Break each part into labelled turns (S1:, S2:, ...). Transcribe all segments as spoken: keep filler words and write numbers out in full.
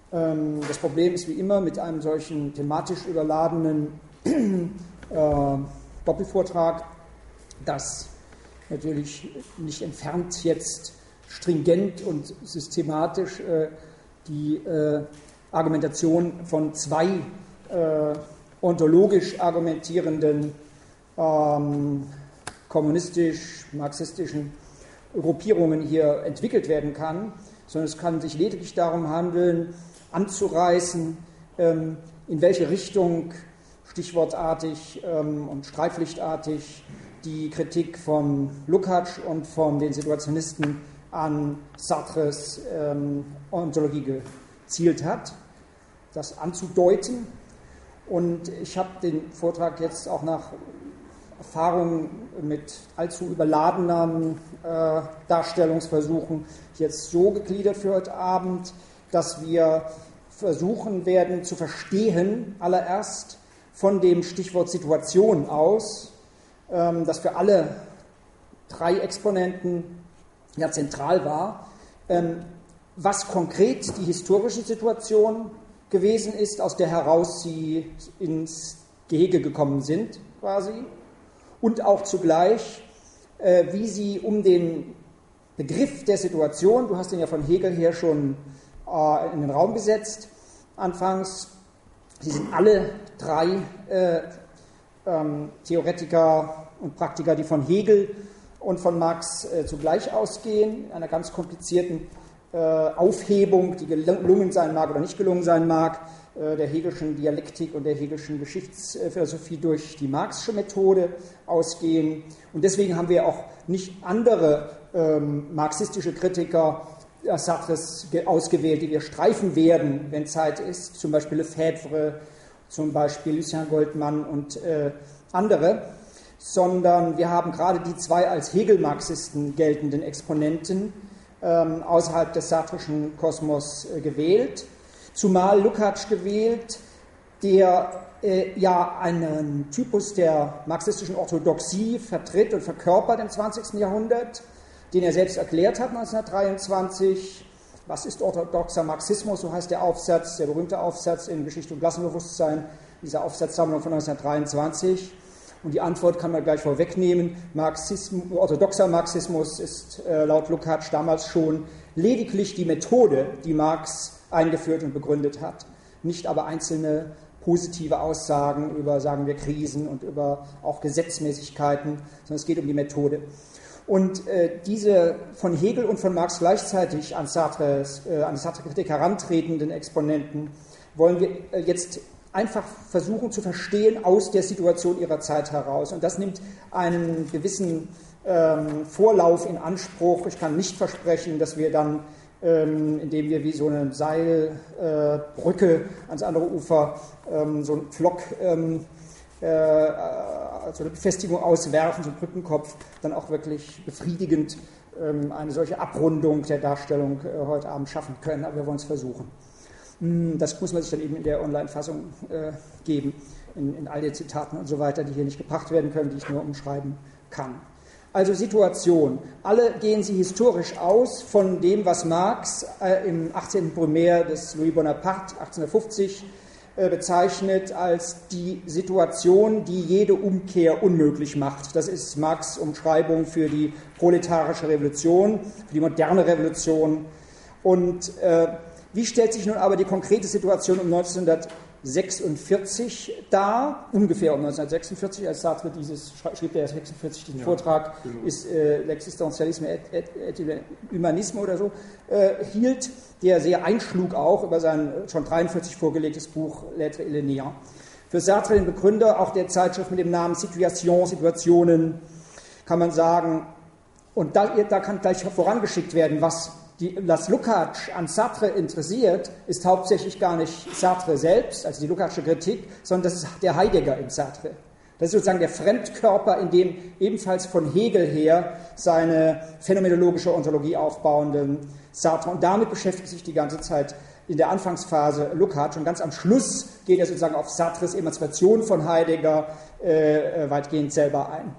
S1: Ähm, das Problem ist wie immer mit einem solchen thematisch überladenen äh, Doppelvortrag, dass natürlich nicht entfernt jetzt stringent und systematisch äh, die äh, Argumentation von zwei äh, ontologisch argumentierenden ähm, kommunistisch-marxistischen Gruppierungen hier entwickelt werden kann, sondern es kann sich lediglich darum handeln, anzureißen, ähm, in welche Richtung stichwortartig ähm, und streitpflichtartig die Kritik von Lukács und von den Situationisten an Sartres ähm, Ontologie gezielt hat, das anzudeuten. Und ich habe den Vortrag jetzt auch nach Erfahrungen mit allzu überladenen äh, Darstellungsversuchen jetzt so gegliedert für heute Abend, dass wir versuchen werden zu verstehen, allererst von dem Stichwort Situation aus, ähm, das für alle drei Exponenten ja zentral war, ähm, was konkret die historische Situation gewesen ist, aus der heraus sie ins Gehege gekommen sind, quasi, und auch zugleich, äh, wie sie um den Begriff der Situation, du hast den ja von Hegel her schon äh, in den Raum gesetzt, anfangs, sie sind alle drei äh, ähm, Theoretiker und Praktiker, die von Hegel und von Marx äh, zugleich ausgehen, in einer ganz komplizierten äh, Aufhebung, die gelungen sein mag oder nicht gelungen sein mag, äh, der Hegelschen Dialektik und der Hegelschen Geschichtsphilosophie durch die Marxische Methode ausgehen. Und deswegen haben wir auch nicht andere ähm, marxistische Kritiker Sartres ausgewählt, die wir streifen werden, wenn Zeit ist, zum Beispiel Lefebvre, zum Beispiel Lucien Goldmann und äh, andere, sondern wir haben gerade die zwei als Hegel-Marxisten geltenden Exponenten ähm, außerhalb des sartrischen Kosmos äh, gewählt, zumal Lukács gewählt, der äh, ja einen Typus der marxistischen Orthodoxie vertritt und verkörpert im zwanzigsten Jahrhundert, den er selbst erklärt hat neunzehnhundertdreiundzwanzig. Was ist orthodoxer Marxismus? So heißt der Aufsatz, der berühmte Aufsatz in Geschichte und Klassenbewusstsein, dieser Aufsatzsammlung von neunzehnhundertdreiundzwanzig. Und die Antwort kann man gleich vorwegnehmen. Marxismus, orthodoxer Marxismus ist äh, laut Lukács damals schon lediglich die Methode, die Marx eingeführt und begründet hat, nicht aber einzelne positive Aussagen über, sagen wir, Krisen und über auch Gesetzmäßigkeiten, sondern es geht um die Methode. Und äh, diese von Hegel und von Marx gleichzeitig an, Sartres, äh, an die Sartre-Kritik herantretenden Exponenten wollen wir äh, jetzt einfach versuchen zu verstehen aus der Situation ihrer Zeit heraus. Und das nimmt einen gewissen ähm, Vorlauf in Anspruch. Ich kann nicht versprechen, dass wir dann, ähm, indem wir wie so eine Seilbrücke äh, ans andere Ufer ähm, so einen Pflock ähm, äh, so eine Befestigung auswerfen, so einen Brückenkopf, dann auch wirklich befriedigend ähm, eine solche Abrundung der Darstellung äh, heute Abend schaffen können. Aber wir wollen es versuchen. Das muss man sich dann eben in der Online-Fassung äh, geben, in, in all den Zitaten und so weiter, die hier nicht gebracht werden können, die ich nur umschreiben kann. Also Situation. Alle gehen sie historisch aus von dem, was Marx äh, im achtzehnten Brumaire des Louis Bonaparte achtzehnhundertfünfzig äh, bezeichnet als die Situation, die jede Umkehr unmöglich macht. Das ist Marx' Umschreibung für die proletarische Revolution, für die moderne Revolution. Und äh, wie stellt sich nun aber die konkrete Situation um neunzehnhundertsechsundvierzig dar? Ungefähr um neunzehnhundertsechsundvierzig, als Sartre dieses, schrieb er sechsundvierzig den ja, Vortrag, genau. ist äh, L'Existentialisme et, et, et Humanisme oder so, äh, hielt, der sehr einschlug auch über sein schon dreiundvierzig vorgelegtes Buch L'Être et le Néant. Für Sartre, den Begründer auch der Zeitschrift mit dem Namen Situation, Situationen, kann man sagen, und da, da kann gleich vorangeschickt werden, was Die, was Lukács an Sartre interessiert, ist hauptsächlich gar nicht Sartre selbst, also die Lukácsche Kritik, sondern das ist der Heidegger in Sartre. Das ist sozusagen der Fremdkörper, in dem ebenfalls von Hegel her seine phänomenologische Ontologie aufbauende Sartre. Und damit beschäftigt sich die ganze Zeit in der Anfangsphase Lukács. Und ganz am Schluss geht er sozusagen auf Sartres Emanzipation von Heidegger äh, weitgehend selber ein.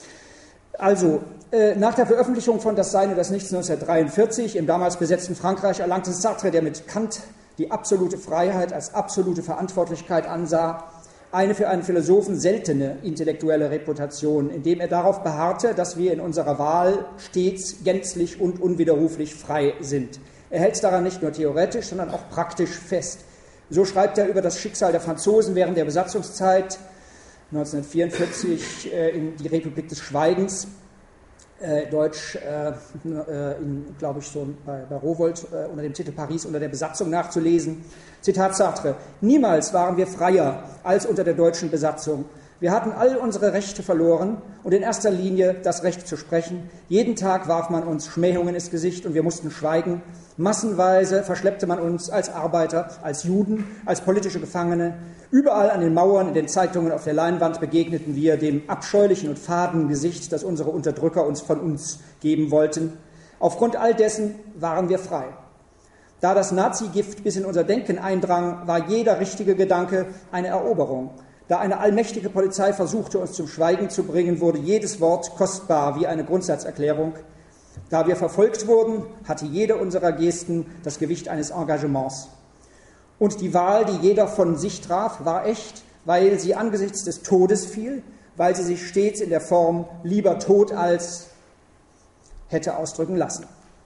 S1: Also, äh, nach der Veröffentlichung von Das Sein und das Nichts neunzehnhundertdreiundvierzig im damals besetzten Frankreich erlangte Sartre, der mit Kant die absolute Freiheit als absolute Verantwortlichkeit ansah, eine für einen Philosophen seltene intellektuelle Reputation, indem er darauf beharrte, dass wir in unserer Wahl stets gänzlich und unwiderruflich frei sind. Er hält daran nicht nur theoretisch, sondern auch praktisch fest. So schreibt er über das Schicksal der Franzosen während der Besatzungszeit neunzehnhundertvierundvierzig äh, in die Republik des Schweigens, äh, Deutsch, äh, äh, glaube ich, so bei, bei Rowohlt äh, unter dem Titel Paris unter der Besatzung nachzulesen. Zitat Sartre: Niemals waren wir freier als unter der deutschen Besatzung. Wir hatten all unsere Rechte verloren und in erster Linie das Recht zu sprechen. Jeden Tag warf man uns Schmähungen ins Gesicht und wir mussten schweigen. Massenweise verschleppte man uns als Arbeiter, als Juden, als politische Gefangene. Überall an den Mauern, in den Zeitungen, auf der Leinwand begegneten wir dem abscheulichen und faden Gesicht, das unsere Unterdrücker uns von uns geben wollten. Aufgrund all dessen waren wir frei. Da das Nazi-Gift bis in unser Denken eindrang, war jeder richtige Gedanke eine Eroberung. Da eine allmächtige Polizei versuchte, uns zum Schweigen zu bringen, wurde jedes Wort kostbar wie eine Grundsatzerklärung. Da wir verfolgt wurden, hatte jede unserer Gesten das Gewicht eines Engagements. Und die Wahl, die jeder von sich traf, war echt, weil sie angesichts des Todes fiel, weil sie sich stets in der Form lieber tot als hätte ausdrücken lassen.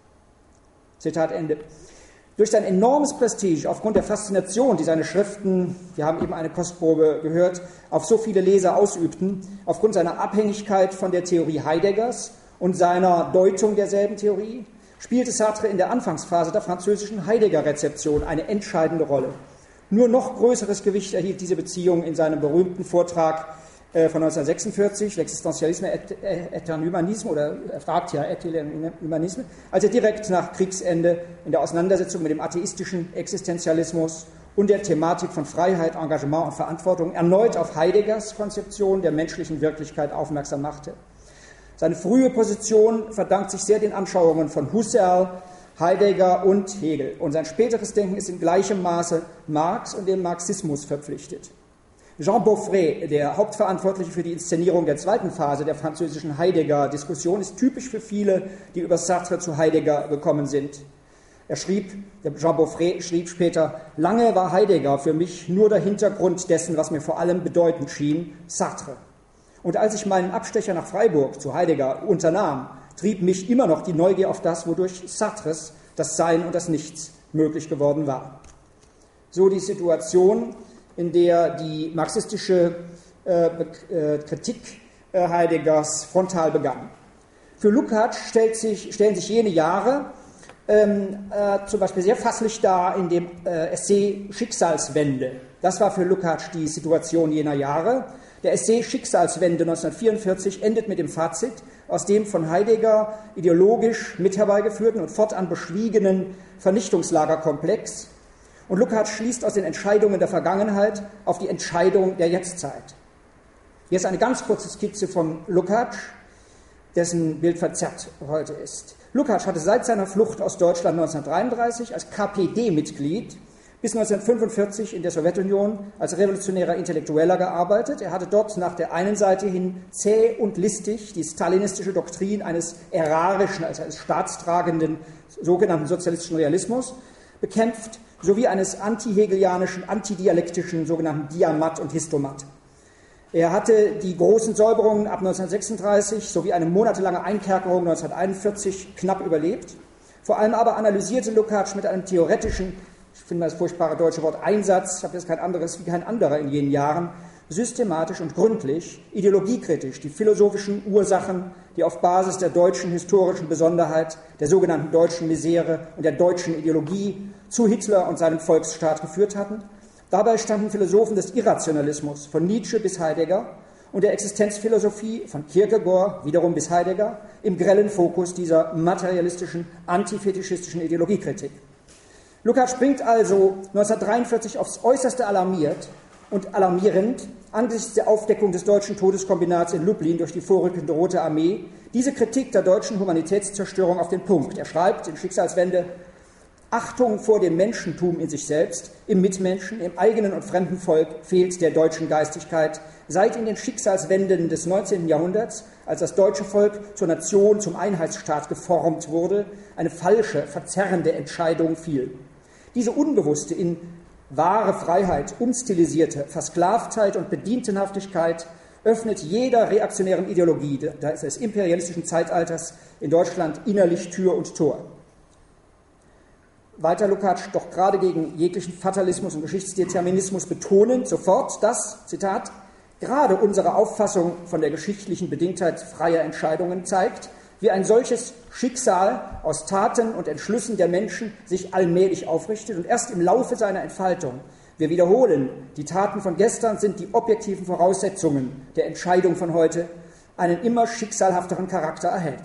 S1: Zitat Ende. Durch sein enormes Prestige, aufgrund der Faszination, die seine Schriften, wir haben eben eine Kostprobe gehört, auf so viele Leser ausübten, aufgrund seiner Abhängigkeit von der Theorie Heideggers und seiner Deutung derselben Theorie, spielte Sartre in der Anfangsphase der französischen Heidegger-Rezeption eine entscheidende Rolle. Nur noch größeres Gewicht erhielt diese Beziehung in seinem berühmten Vortrag von neunzehnhundertsechsundvierzig, L'Existentialisme et un Humanisme, oder er fragt ja, et un Humanisme, als er direkt nach Kriegsende in der Auseinandersetzung mit dem atheistischen Existenzialismus und der Thematik von Freiheit, Engagement und Verantwortung erneut auf Heideggers Konzeption der menschlichen Wirklichkeit aufmerksam machte. Seine frühe Position verdankt sich sehr den Anschauungen von Husserl, Heidegger und Hegel. Und sein späteres Denken ist in gleichem Maße Marx und dem Marxismus verpflichtet. Jean Beaufret, der Hauptverantwortliche für die Inszenierung der zweiten Phase der französischen Heidegger-Diskussion, ist typisch für viele, die über Sartre zu Heidegger gekommen sind. Er schrieb, der Jean Beaufret schrieb später: Lange war Heidegger für mich nur der Hintergrund dessen, was mir vor allem bedeutend schien, Sartre. Und als ich meinen Abstecher nach Freiburg zu Heidegger unternahm, trieb mich immer noch die Neugier auf das, wodurch Sartres das Sein und das Nichts möglich geworden war. So die Situation, in der die marxistische äh, äh, Kritik äh, Heideggers frontal begann. Für Lukács stellt sich, stellen sich jene Jahre ähm, äh, zum Beispiel sehr fasslich dar in dem äh, Essay Schicksalswende. Das war für Lukács die Situation jener Jahre. Der Essay Schicksalswende neunzehnhundertvierundvierzig endet mit dem Fazit, aus dem von Heidegger ideologisch mit herbeigeführten und fortan beschwiegenen Vernichtungslagerkomplex. Und Lukács schließt aus den Entscheidungen der Vergangenheit auf die Entscheidung der Jetztzeit. Hier ist eine ganz kurze Skizze von Lukács, dessen Bild verzerrt heute ist. Lukács hatte seit seiner Flucht aus Deutschland neunzehnhundertdreiunddreißig als K P D-Mitglied bis neunzehnhundertfünfundvierzig in der Sowjetunion als revolutionärer Intellektueller gearbeitet. Er hatte dort nach der einen Seite hin zäh und listig die stalinistische Doktrin eines erarischen, also eines staatstragenden sogenannten sozialistischen Realismus bekämpft, sowie eines anti-hegelianischen, antidialektischen sogenannten Diamat und Histomat. Er hatte die großen Säuberungen ab neunzehnhundertsechsunddreißig sowie eine monatelange Einkerkerung neunzehnhunderteinundvierzig knapp überlebt. Vor allem aber analysierte Lukács mit einem theoretischen, ich finde das furchtbare deutsche Wort Einsatz, ich habe jetzt kein anderes wie kein anderer in jenen Jahren, systematisch und gründlich, ideologiekritisch die philosophischen Ursachen, die auf Basis der deutschen historischen Besonderheit, der sogenannten deutschen Misere und der deutschen Ideologie zu Hitler und seinem Volksstaat geführt hatten. Dabei standen Philosophen des Irrationalismus von Nietzsche bis Heidegger und der Existenzphilosophie von Kierkegaard wiederum bis Heidegger im grellen Fokus dieser materialistischen, antifetischistischen Ideologiekritik. Lukács bringt also neunzehnhundertdreiundvierzig aufs Äußerste alarmiert und alarmierend angesichts der Aufdeckung des deutschen Todeskombinats in Lublin durch die vorrückende Rote Armee diese Kritik der deutschen Humanitätszerstörung auf den Punkt. Er schreibt in Schicksalswende: Achtung vor dem Menschentum in sich selbst, im Mitmenschen, im eigenen und fremden Volk fehlt der deutschen Geistigkeit seit in den Schicksalswenden des neunzehnten Jahrhunderts, als das deutsche Volk zur Nation, zum Einheitsstaat geformt wurde, eine falsche, verzerrende Entscheidung fiel. Diese unbewusste, in wahre Freiheit umstilisierte Versklavtheit und Bedientenhaftigkeit öffnet jeder reaktionären Ideologie des imperialistischen Zeitalters in Deutschland innerlich Tür und Tor. Weiter Lukács, doch gerade gegen jeglichen Fatalismus und Geschichtsdeterminismus betonend sofort, dass, Zitat, gerade unsere Auffassung von der geschichtlichen Bedingtheit freier Entscheidungen zeigt, wie ein solches Schicksal aus Taten und Entschlüssen der Menschen sich allmählich aufrichtet und erst im Laufe seiner Entfaltung, wir wiederholen, die Taten von gestern sind die objektiven Voraussetzungen der Entscheidung von heute, einen immer schicksalhafteren Charakter erhält.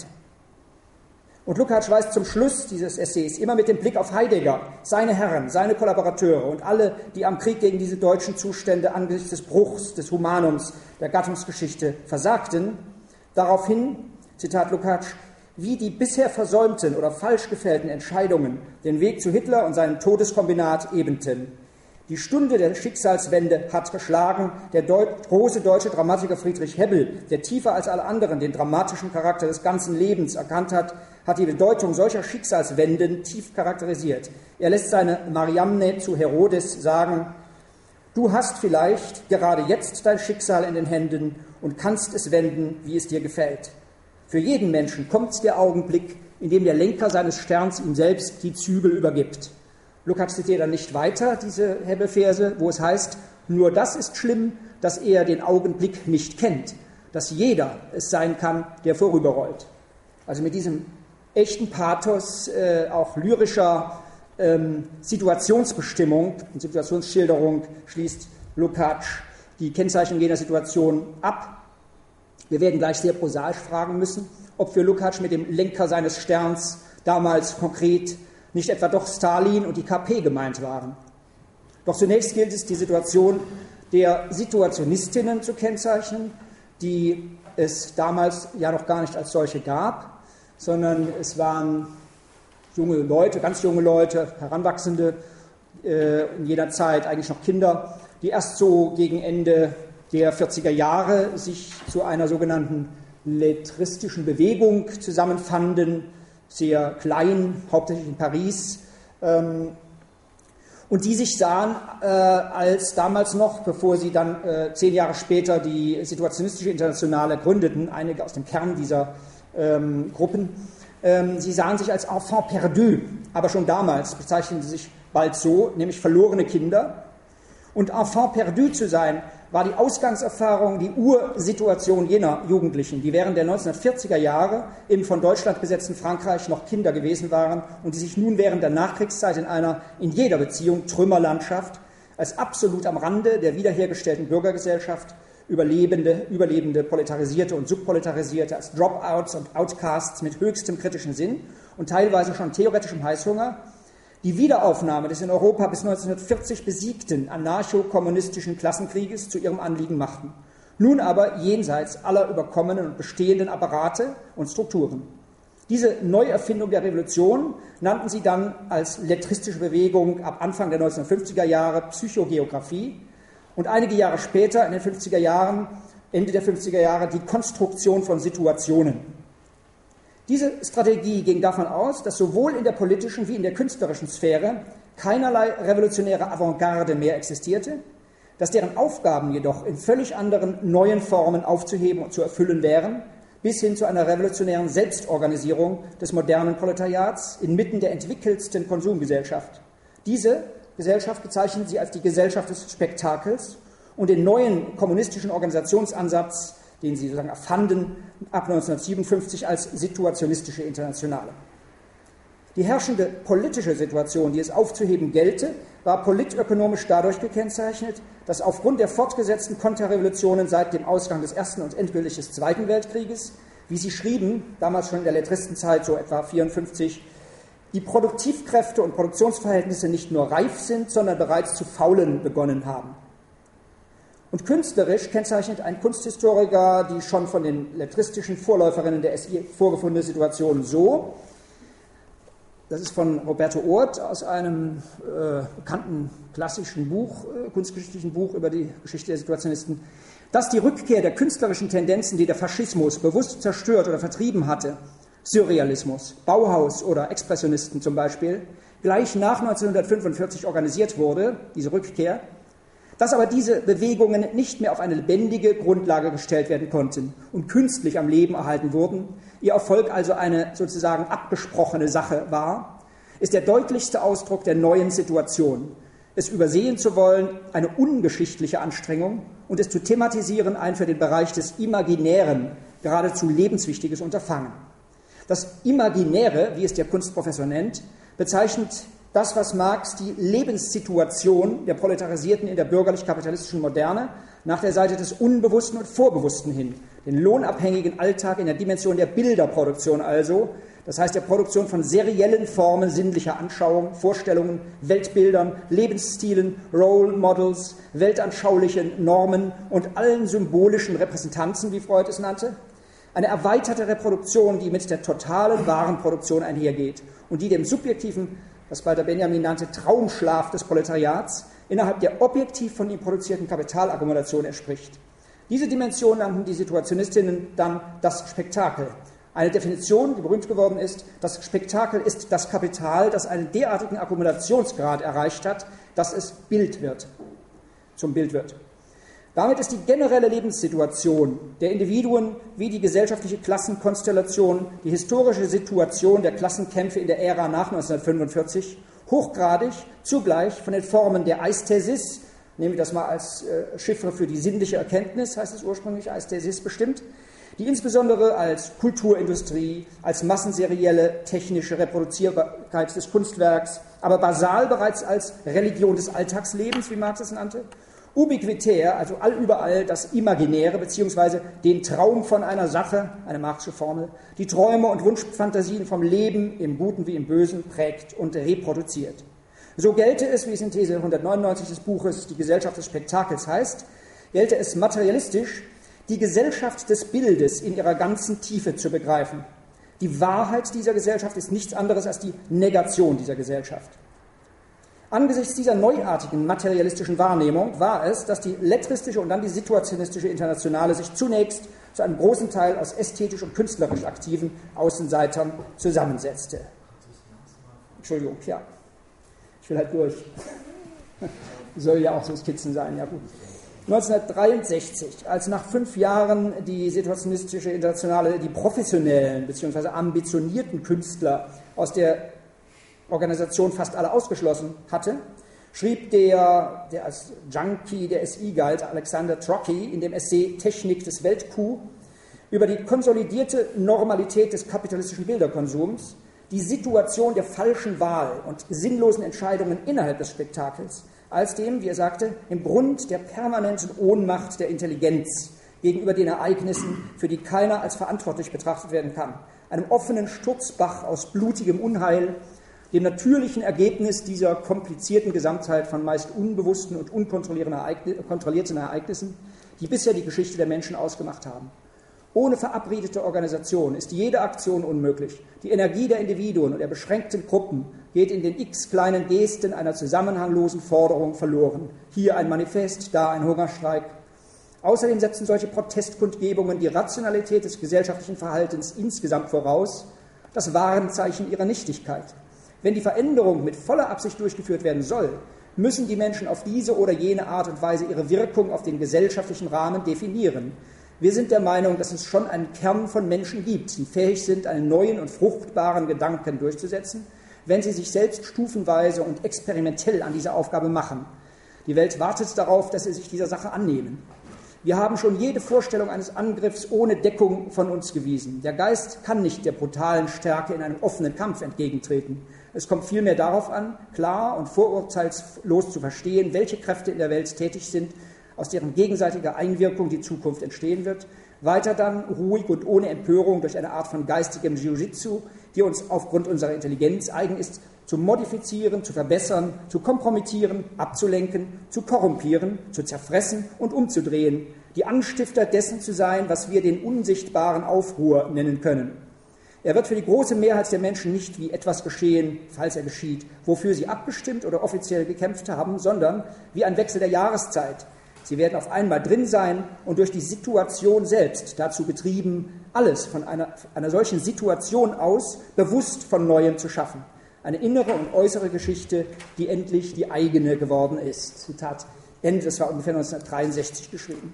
S1: Und Lukács weist zum Schluss dieses Essays immer mit dem Blick auf Heidegger, seine Herren, seine Kollaborateure und alle, die am Krieg gegen diese deutschen Zustände angesichts des Bruchs des Humanums der Gattungsgeschichte versagten, darauf hin, Zitat Lukács, wie die bisher versäumten oder falsch gefällten Entscheidungen den Weg zu Hitler und seinem Todeskombinat ebneten. Die Stunde der Schicksalswende hat geschlagen. Der Deut- große deutsche Dramatiker Friedrich Hebbel, der tiefer als alle anderen den dramatischen Charakter des ganzen Lebens erkannt hat, hat die Bedeutung solcher Schicksalswenden tief charakterisiert. Er lässt seine Mariamne zu Herodes sagen, du hast vielleicht gerade jetzt dein Schicksal in den Händen und kannst es wenden, wie es dir gefällt. Für jeden Menschen kommt der Augenblick, in dem der Lenker seines Sterns ihm selbst die Zügel übergibt. Lukács zitiert dann nicht weiter diese Hebbel-Verse, wo es heißt, nur das ist schlimm, dass er den Augenblick nicht kennt, dass jeder es sein kann, der vorüberrollt. Also mit diesem echten Pathos, äh, auch lyrischer ähm, Situationsbestimmung und Situationsschilderung schließt Lukács die Kennzeichnung jener Situation ab. Wir werden gleich sehr prosaisch fragen müssen, ob für Lukács mit dem Lenker seines Sterns damals konkret nicht etwa doch Stalin und die K P gemeint waren. Doch zunächst gilt es, die Situation der Situationistinnen zu kennzeichnen, die es damals ja noch gar nicht als solche gab, sondern es waren junge Leute, ganz junge Leute, Heranwachsende, äh, in jener Zeit eigentlich noch Kinder, die erst so gegen Ende der vierziger Jahre sich zu einer sogenannten lettristischen Bewegung zusammenfanden, sehr klein, hauptsächlich in Paris, ähm, und die sich sahen äh, als damals noch, bevor sie dann äh, zehn Jahre später die Situationistische Internationale gründeten, einige aus dem Kern dieser ähm, Gruppen, ähm, sie sahen sich als Enfants perdus, aber schon damals bezeichneten sie sich bald so, nämlich verlorene Kinder. Und Enfant perdu zu sein, war die Ausgangserfahrung, die Ursituation jener Jugendlichen, die während der neunzehnhundertvierziger Jahre im von Deutschland besetzten Frankreich noch Kinder gewesen waren und die sich nun während der Nachkriegszeit in einer in jeder Beziehung Trümmerlandschaft als absolut am Rande der wiederhergestellten Bürgergesellschaft Überlebende, Überlebende, Proletarisierte und Subproletarisierte als Dropouts und Outcasts mit höchstem kritischen Sinn und teilweise schon theoretischem Heißhunger, die Wiederaufnahme des in Europa bis neunzehnhundertvierzig besiegten anarcho-kommunistischen Klassenkrieges zu ihrem Anliegen machten, nun aber jenseits aller überkommenen und bestehenden Apparate und Strukturen. Diese Neuerfindung der Revolution nannten sie dann als lettristische Bewegung ab Anfang der neunzehnhundertfünfziger Jahre Psychogeographie und einige Jahre später, in den fünfziger Jahren, Ende der fünfziger Jahre, die Konstruktion von Situationen. Diese Strategie ging davon aus, dass sowohl in der politischen wie in der künstlerischen Sphäre keinerlei revolutionäre Avantgarde mehr existierte, dass deren Aufgaben jedoch in völlig anderen neuen Formen aufzuheben und zu erfüllen wären, bis hin zu einer revolutionären Selbstorganisierung des modernen Proletariats inmitten der entwickeltsten Konsumgesellschaft. Diese Gesellschaft bezeichnen sie als die Gesellschaft des Spektakels und den neuen kommunistischen Organisationsansatz, den sie sozusagen erfanden, ab neunzehnhundertsiebenundfünfzig als situationistische Internationale. Die herrschende politische Situation, die es aufzuheben gelte, war politökonomisch dadurch gekennzeichnet, dass aufgrund der fortgesetzten Konterrevolutionen seit dem Ausgang des Ersten und endgültig des Zweiten Weltkrieges, wie sie schrieben, damals schon in der Lettristenzeit, so etwa vierundfünfzig, die Produktivkräfte und Produktionsverhältnisse nicht nur reif sind, sondern bereits zu faulen begonnen haben. Und künstlerisch kennzeichnet ein Kunsthistoriker die schon von den lettristischen Vorläuferinnen der S I vorgefundene Situation so, das ist von Roberto Oort aus einem äh, bekannten klassischen Buch, äh, kunstgeschichtlichen Buch über die Geschichte der Situationisten, dass die Rückkehr der künstlerischen Tendenzen, die der Faschismus bewusst zerstört oder vertrieben hatte, Surrealismus, Bauhaus oder Expressionisten zum Beispiel, gleich nach neunzehnhundertfünfundvierzig organisiert wurde, diese Rückkehr, dass aber diese Bewegungen nicht mehr auf eine lebendige Grundlage gestellt werden konnten und künstlich am Leben erhalten wurden, ihr Erfolg also eine sozusagen abgesprochene Sache war, ist der deutlichste Ausdruck der neuen Situation. Es übersehen zu wollen, eine ungeschichtliche Anstrengung, und es zu thematisieren, ein für den Bereich des Imaginären geradezu lebenswichtiges Unterfangen. Das Imaginäre, wie es der Kunstprofessor nennt, bezeichnet das, was Marx die Lebenssituation der Proletarisierten in der bürgerlich-kapitalistischen Moderne nach der Seite des Unbewussten und Vorbewussten hin, den lohnabhängigen Alltag in der Dimension der Bilderproduktion also, das heißt der Produktion von seriellen Formen sinnlicher Anschauung, Vorstellungen, Weltbildern, Lebensstilen, Role Models, weltanschaulichen Normen und allen symbolischen Repräsentanzen, wie Freud es nannte. Eine erweiterte Reproduktion, die mit der totalen Warenproduktion einhergeht und die dem subjektiven, was Walter Benjamin nannte, Traumschlaf des Proletariats innerhalb der objektiv von ihm produzierten Kapitalakkumulation entspricht. Diese Dimension nannten die Situationistinnen dann das Spektakel. Eine Definition, die berühmt geworden ist: Das Spektakel ist das Kapital, das einen derartigen Akkumulationsgrad erreicht hat, dass es Bild wird, zum Bild wird. Damit ist die generelle Lebenssituation der Individuen wie die gesellschaftliche Klassenkonstellation, die historische Situation der Klassenkämpfe in der Ära nach neunzehnhundertfünfundvierzig hochgradig zugleich von den Formen der Aisthesis, nehmen wir das mal als äh, Chiffre für die sinnliche Erkenntnis, heißt es ursprünglich, Aisthesis bestimmt, die insbesondere als Kulturindustrie, als massenserielle technische Reproduzierbarkeit des Kunstwerks, aber basal bereits als Religion des Alltagslebens, wie Marx es nannte, ubiquitär, also allüberall das Imaginäre bzw. den Traum von einer Sache, eine Marxische Formel, die Träume und Wunschfantasien vom Leben im Guten wie im Bösen prägt und reproduziert. So gelte es, wie es in These hundertneunundneunzig des Buches Die Gesellschaft des Spektakels heißt, gelte es materialistisch, die Gesellschaft des Bildes in ihrer ganzen Tiefe zu begreifen. Die Wahrheit dieser Gesellschaft ist nichts anderes als die Negation dieser Gesellschaft. Angesichts dieser neuartigen materialistischen Wahrnehmung war es, dass die lettristische und dann die situationistische Internationale sich zunächst zu einem großen Teil aus ästhetisch und künstlerisch aktiven Außenseitern zusammensetzte. Entschuldigung, ja. Ich will halt durch. Soll ja auch so Skizzen sein, ja gut. neunzehnhundertdreiundsechzig, als nach fünf Jahren die situationistische Internationale die professionellen bzw. ambitionierten Künstler aus der Organisation fast alle ausgeschlossen hatte, schrieb der, der als Junkie der S I galt, Alexander Trocky, in dem Essay Technik des Weltcoup über die konsolidierte Normalität des kapitalistischen Bilderkonsums die Situation der falschen Wahl und sinnlosen Entscheidungen innerhalb des Spektakels als dem, wie er sagte, im Grund der permanenten Ohnmacht der Intelligenz gegenüber den Ereignissen, für die keiner als verantwortlich betrachtet werden kann, einem offenen Sturzbach aus blutigem Unheil, dem natürlichen Ergebnis dieser komplizierten Gesamtheit von meist unbewussten und unkontrollierten Ereignissen, die bisher die Geschichte der Menschen ausgemacht haben. Ohne verabredete Organisation ist jede Aktion unmöglich. Die Energie der Individuen und der beschränkten Gruppen geht in den x kleinen Gesten einer zusammenhanglosen Forderung verloren. Hier ein Manifest, da ein Hungerstreik. Außerdem setzen solche Protestkundgebungen die Rationalität des gesellschaftlichen Verhaltens insgesamt voraus, das Warenzeichen ihrer Nichtigkeit. Wenn die Veränderung mit voller Absicht durchgeführt werden soll, müssen die Menschen auf diese oder jene Art und Weise ihre Wirkung auf den gesellschaftlichen Rahmen definieren. Wir sind der Meinung, dass es schon einen Kern von Menschen gibt, die fähig sind, einen neuen und fruchtbaren Gedanken durchzusetzen, wenn sie sich selbst stufenweise und experimentell an diese Aufgabe machen. Die Welt wartet darauf, dass sie sich dieser Sache annehmen. Wir haben schon jede Vorstellung eines Angriffs ohne Deckung von uns gewiesen. Der Geist kann nicht der brutalen Stärke in einem offenen Kampf entgegentreten. Es kommt vielmehr darauf an, klar und vorurteilslos zu verstehen, welche Kräfte in der Welt tätig sind, aus deren gegenseitiger Einwirkung die Zukunft entstehen wird, weiter dann ruhig und ohne Empörung durch eine Art von geistigem Jiu-Jitsu, die uns aufgrund unserer Intelligenz eigen ist, zu modifizieren, zu verbessern, zu kompromittieren, abzulenken, zu korrumpieren, zu zerfressen und umzudrehen, die Anstifter dessen zu sein, was wir den unsichtbaren Aufruhr nennen können. Er wird für die große Mehrheit der Menschen nicht wie etwas geschehen, falls er geschieht, wofür sie abgestimmt oder offiziell gekämpft haben, sondern wie ein Wechsel der Jahreszeit. Sie werden auf einmal drin sein und durch die Situation selbst dazu getrieben, alles von einer, einer solchen Situation aus bewusst von Neuem zu schaffen. eine innere und äußere Geschichte, die endlich die eigene geworden ist. Zitat Ende, das war ungefähr neunzehnhundertdreiundsechzig geschrieben.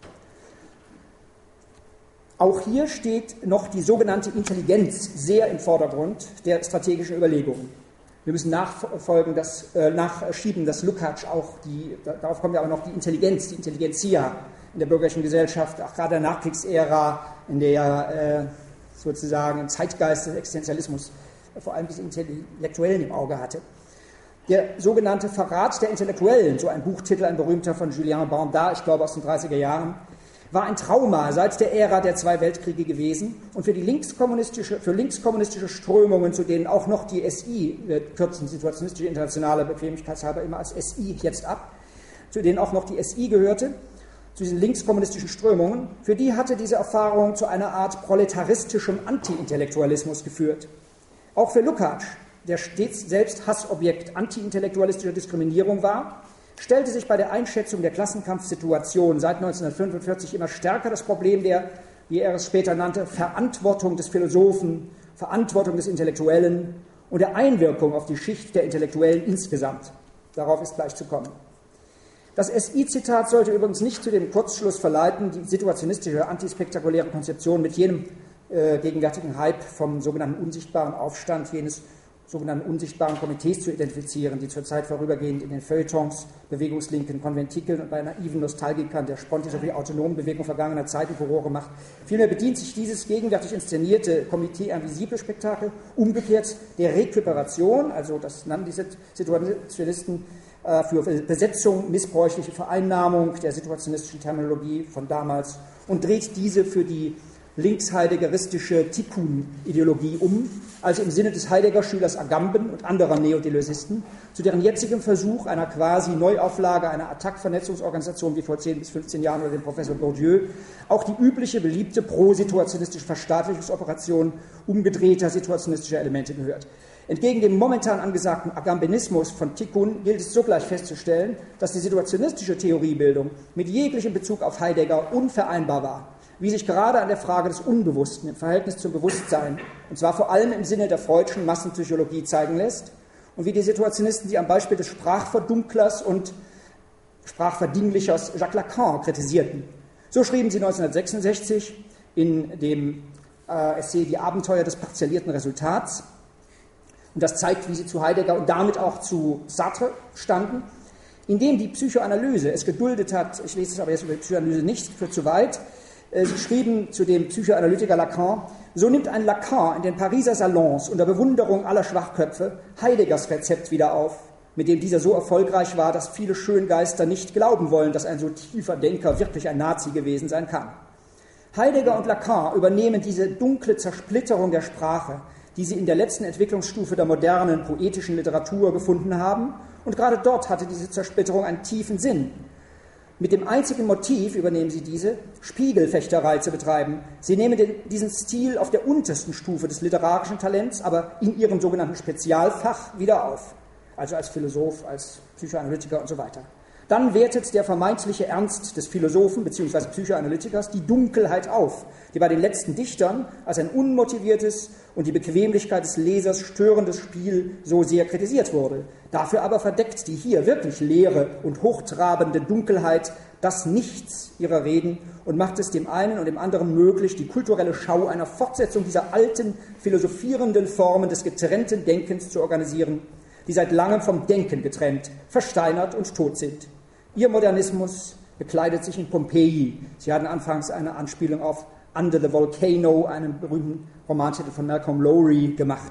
S1: Auch hier steht noch die sogenannte Intelligenz sehr im Vordergrund der strategischen Überlegungen. Wir müssen nachfolgen, dass, äh, nachschieben, dass Lukács auch, die, darauf kommt ja aber noch die Intelligenz, die Intelligenzia in der bürgerlichen Gesellschaft, auch gerade in der Nachkriegsära, in der äh, sozusagen im Zeitgeist des Existenzialismus vor allem diese Intellektuellen im Auge hatte. Der sogenannte Verrat der Intellektuellen, so ein Buchtitel, ein berühmter von Julien Banda, ich glaube aus den dreißiger Jahren, war ein Trauma seit der Ära der zwei Weltkriege gewesen und für die linkskommunistische, für linkskommunistische Strömungen, zu denen auch noch die S I, wir kürzen situationistische internationale bequemlichkeitshalber immer als S I jetzt ab, zu denen auch noch die S I gehörte, zu diesen linkskommunistischen Strömungen, für die hatte diese Erfahrung zu einer Art proletaristischem Anti-Intellektualismus geführt. Auch für Lukács, der stets selbst Hassobjekt anti-intellektualistischer Diskriminierung war, stellte sich bei der Einschätzung der Klassenkampfsituation seit neunzehnhundertfünfundvierzig immer stärker das Problem der, wie er es später nannte, Verantwortung des Philosophen, Verantwortung des Intellektuellen und der Einwirkung auf die Schicht der Intellektuellen insgesamt. Darauf ist gleich zu kommen. Das S I-Zitat sollte übrigens nicht zu dem Kurzschluss verleiten, die situationistische, antispektakuläre Konzeption mit jenem äh, gegenwärtigen Hype vom sogenannten unsichtbaren Aufstand, jenes sogenannten unsichtbaren Komitees zu identifizieren, die zurzeit vorübergehend in den Feuilletons, bewegungslinken Konventikeln und bei naiven Nostalgikern der Sponti sowie autonomen Bewegung vergangener Zeiten Furore macht. Vielmehr bedient sich dieses gegenwärtig inszenierte Komitee invisible Spektakel umgekehrt der Rekuperation, also das nannten die Situationisten äh, für Besetzung, missbräuchliche Vereinnahmung der situationistischen Terminologie von damals und dreht diese für die linksheideggeristische Tikkun-Ideologie um, also im Sinne des Heidegger-Schülers Agamben und anderer Neodeleussisten, zu deren jetzigem Versuch einer quasi Neuauflage einer Attac-Vernetzungsorganisation wie vor zehn bis fünfzehn Jahren unter dem Professor Bourdieu auch die übliche, beliebte pro-situationistische Verstaatlichungsoperation umgedrehter situationistischer Elemente gehört. Entgegen dem momentan angesagten Agambenismus von Tikkun gilt es sogleich festzustellen, dass die situationistische Theoriebildung mit jeglichem Bezug auf Heidegger unvereinbar war, wie sich gerade an der Frage des Unbewussten im Verhältnis zum Bewusstsein, und zwar vor allem im Sinne der freudschen Massenpsychologie, zeigen lässt, und wie die Situationisten sie am Beispiel des Sprachverdunklers und Sprachverdinglichers Jacques Lacan kritisierten. So schrieben sie neunzehnhundertsechsundsechzig in dem äh, Essay Die Abenteuer des partiellierten Resultats, und das zeigt, wie sie zu Heidegger und damit auch zu Sartre standen, indem die Psychoanalyse es geduldet hat, ich lese es aber jetzt über die Psychoanalyse nicht, führt zu weit. Sie schrieben zu dem Psychoanalytiker Lacan: So nimmt ein Lacan in den Pariser Salons unter Bewunderung aller Schwachköpfe Heideggers Rezept wieder auf, mit dem dieser so erfolgreich war, dass viele Schöngeister nicht glauben wollen, dass ein so tiefer Denker wirklich ein Nazi gewesen sein kann. Heidegger und Lacan übernehmen diese dunkle Zersplitterung der Sprache, die sie in der letzten Entwicklungsstufe der modernen poetischen Literatur gefunden haben, und gerade dort hatte diese Zersplitterung einen tiefen Sinn. Mit dem einzigen Motiv übernehmen sie diese, Spiegelfechterei zu betreiben. Sie nehmen den, diesen Stil auf der untersten Stufe des literarischen Talents, aber in ihrem sogenannten Spezialfach wieder auf, also als Philosoph, als Psychoanalytiker und so weiter. Dann wertet der vermeintliche Ernst des Philosophen bzw. Psychoanalytikers die Dunkelheit auf, die bei den letzten Dichtern als ein unmotiviertes und die Bequemlichkeit des Lesers störendes Spiel so sehr kritisiert wurde. Dafür aber verdeckt die hier wirklich leere und hochtrabende Dunkelheit das Nichts ihrer Reden und macht es dem einen und dem anderen möglich, die kulturelle Schau einer Fortsetzung dieser alten, philosophierenden Formen des getrennten Denkens zu organisieren, die seit langem vom Denken getrennt, versteinert und tot sind. Ihr Modernismus bekleidet sich in Pompeji. Sie hatten anfangs eine Anspielung auf Under the Volcano, einen berühmten Romantitel von Malcolm Lowry, gemacht.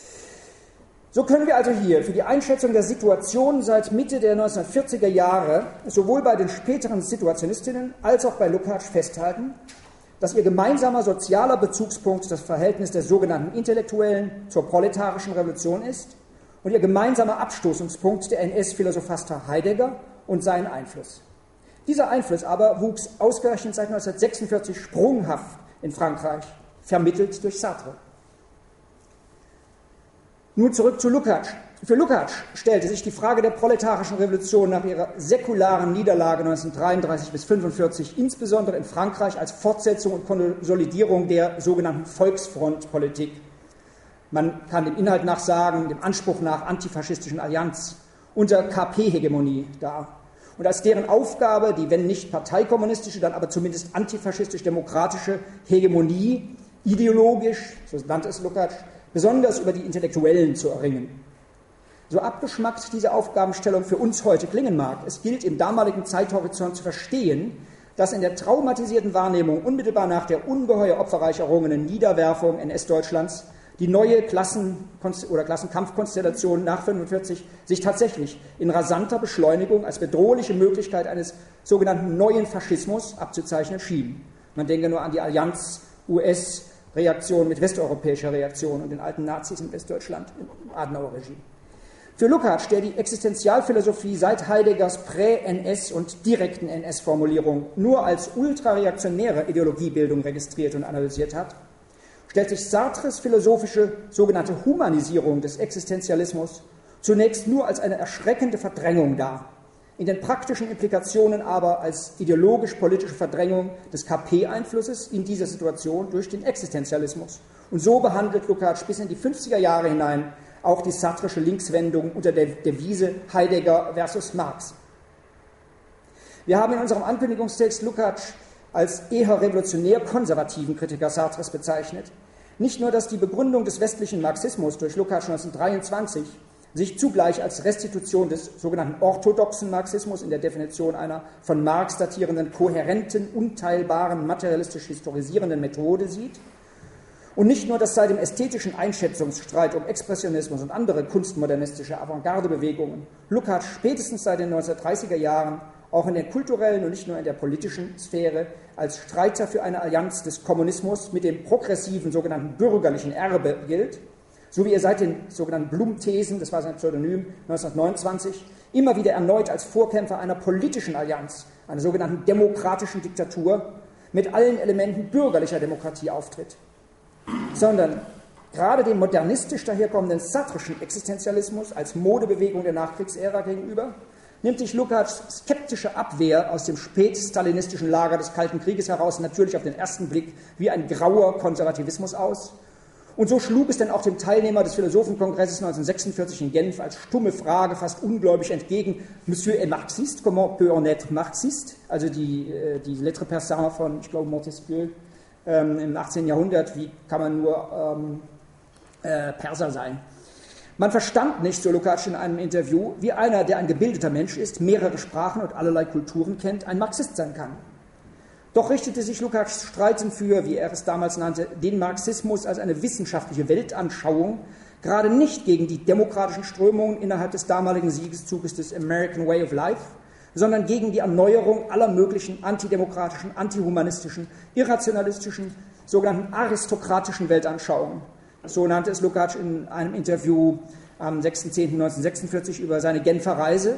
S1: So können wir also hier für die Einschätzung der Situation seit Mitte der neunzehnhundertvierziger Jahre sowohl bei den späteren Situationistinnen als auch bei Lukács festhalten, dass ihr gemeinsamer sozialer Bezugspunkt das Verhältnis der sogenannten Intellektuellen zur proletarischen Revolution ist und ihr gemeinsamer Abstoßungspunkt der N S-Philosophaster Heidegger und sein Einfluss. Dieser Einfluss aber wuchs ausgerechnet seit neunzehnhundertsechsundvierzig sprunghaft in Frankreich, vermittelt durch Sartre. Nun zurück zu Lukács. Für Lukács stellte sich die Frage der proletarischen Revolution nach ihrer säkularen Niederlage neunzehnhundertdreiunddreißig bis fünfundvierzig insbesondere in Frankreich als Fortsetzung und Konsolidierung der sogenannten Volksfrontpolitik Man kann dem Inhalt nach sagen, dem Anspruch nach antifaschistischen Allianz unter K P-Hegemonie dar. Und als deren Aufgabe, die, wenn nicht parteikommunistische, dann aber zumindest antifaschistisch-demokratische Hegemonie ideologisch, so nannte es Lukács, besonders über die Intellektuellen zu erringen. So abgeschmackt diese Aufgabenstellung für uns heute klingen mag, es gilt im damaligen Zeithorizont zu verstehen, dass in der traumatisierten Wahrnehmung unmittelbar nach der ungeheuer opferreich errungenen Niederwerfung N S-Deutschlands die neue Klassen- oder Klassenkampfkonstellation nach fünfundvierzig sich tatsächlich in rasanter Beschleunigung als bedrohliche Möglichkeit eines sogenannten neuen Faschismus abzuzeichnen schien. Man denke nur an die Allianz-U S-Reaktion mit westeuropäischer Reaktion und den alten Nazis in Westdeutschland im Adenauer-Regime. Für Lukács, der die Existenzialphilosophie seit Heideggers Prä-N S- und direkten N S-Formulierung nur als ultrareaktionäre Ideologiebildung registriert und analysiert hat, stellt sich Sartres philosophische sogenannte Humanisierung des Existenzialismus zunächst nur als eine erschreckende Verdrängung dar, in den praktischen Implikationen aber als ideologisch-politische Verdrängung des K P-Einflusses in dieser Situation durch den Existenzialismus. Und so behandelt Lukács bis in die fünfziger Jahre hinein auch die sartrische Linkswendung unter der Devise Heidegger versus Marx. Wir haben in unserem Ankündigungstext Lukács als eher revolutionär-konservativen Kritiker Sartres bezeichnet. Nicht nur, dass die Begründung des westlichen Marxismus durch Lukács neunzehnhundertdreiundzwanzig sich zugleich als Restitution des sogenannten orthodoxen Marxismus in der Definition einer von Marx datierenden, kohärenten, unteilbaren, materialistisch historisierenden Methode sieht, und nicht nur, dass seit dem ästhetischen Einschätzungsstreit um Expressionismus und andere kunstmodernistische Avantgarde-Bewegungen Lukács spätestens seit den neunzehnhundertdreißiger Jahren auch in der kulturellen und nicht nur in der politischen Sphäre als Streiter für eine Allianz des Kommunismus mit dem progressiven sogenannten bürgerlichen Erbe gilt, so wie er seit den sogenannten Blum-Thesen, das war sein Pseudonym, neunzehnhundertneunundzwanzig, immer wieder erneut als Vorkämpfer einer politischen Allianz, einer sogenannten demokratischen Diktatur, mit allen Elementen bürgerlicher Demokratie auftritt. Sondern gerade dem modernistisch daherkommenden sartrischen Existenzialismus als Modebewegung der Nachkriegsära gegenüber nimmt sich Lukács skeptische Abwehr aus dem spätstalinistischen Lager des Kalten Krieges heraus natürlich auf den ersten Blick wie ein grauer Konservativismus aus. Und so schlug es denn auch dem Teilnehmer des Philosophenkongresses neunzehnhundertsechsundvierzig in Genf als stumme Frage fast ungläubig entgegen: Monsieur est marxiste, comment peut on être marxiste? Also die, die Lettre persane von, ich glaube, Montesquieu ähm, im achtzehnten Jahrhundert, wie kann man nur ähm, äh, Perser sein? Man verstand nicht, so Lukács in einem Interview, wie einer, der ein gebildeter Mensch ist, mehrere Sprachen und allerlei Kulturen kennt, ein Marxist sein kann. Doch richtete sich Lukács Streiten für, wie er es damals nannte, den Marxismus als eine wissenschaftliche Weltanschauung gerade nicht gegen die demokratischen Strömungen innerhalb des damaligen Siegeszuges des American Way of Life, sondern gegen die Erneuerung aller möglichen antidemokratischen, antihumanistischen, irrationalistischen, sogenannten aristokratischen Weltanschauungen. So nannte es Lukács in einem Interview am sechster zehnter neunzehnhundertsechsundvierzig über seine Genfer Reise.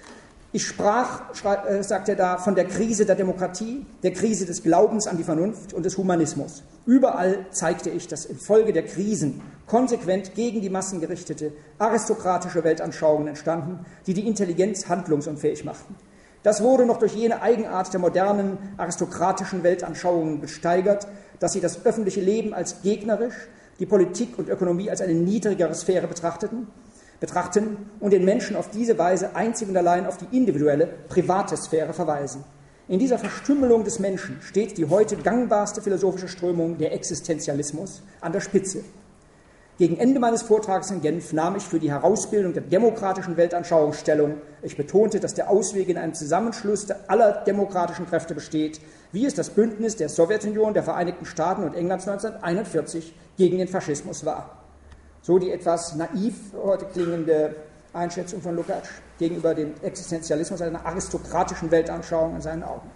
S1: Ich sprach, äh, sagt er da, von der Krise der Demokratie, der Krise des Glaubens an die Vernunft und des Humanismus. Überall zeigte ich, dass infolge der Krisen konsequent gegen die Massen gerichtete, aristokratische Weltanschauungen entstanden, die die Intelligenz handlungsunfähig machten. Das wurde noch durch jene Eigenart der modernen aristokratischen Weltanschauungen gesteigert, dass sie das öffentliche Leben als gegnerisch, die Politik und Ökonomie als eine niedrigere Sphäre betrachteten, betrachten und den Menschen auf diese Weise einzig und allein auf die individuelle, private Sphäre verweisen. In dieser Verstümmelung des Menschen steht die heute gangbarste philosophische Strömung, der Existenzialismus, an der Spitze. Gegen Ende meines Vortrags in Genf nahm ich für die Herausbildung der demokratischen Weltanschauung Stellung. Ich betonte, dass der Ausweg in einem Zusammenschluss aller demokratischen Kräfte besteht, wie es das Bündnis der Sowjetunion, der Vereinigten Staaten und Englands neunzehnhunderteinundvierzig gegen den Faschismus war. So die etwas naiv heute klingende Einschätzung von Lukács gegenüber dem Existenzialismus als einer aristokratischen Weltanschauung in seinen Augen.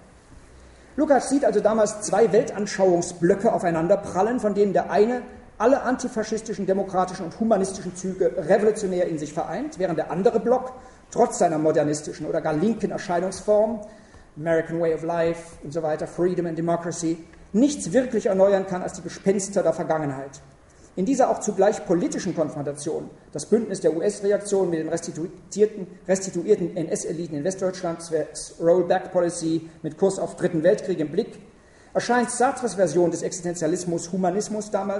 S1: Lukács sieht also damals zwei Weltanschauungsblöcke aufeinander prallen, von denen der eine alle antifaschistischen, demokratischen und humanistischen Züge revolutionär in sich vereint, während der andere Block trotz seiner modernistischen oder gar linken Erscheinungsform, American Way of Life und so weiter, Freedom and Democracy, nichts wirklich erneuern kann als die Gespenster der Vergangenheit. In dieser auch zugleich politischen Konfrontation, das Bündnis der U S-Reaktion mit den restituierten, restituierten N S-Eliten in Westdeutschland, zwecks Rollback-Policy mit Kurs auf Dritten Weltkrieg im Blick, erscheint Sartres Version des Existenzialismus, Humanismus damals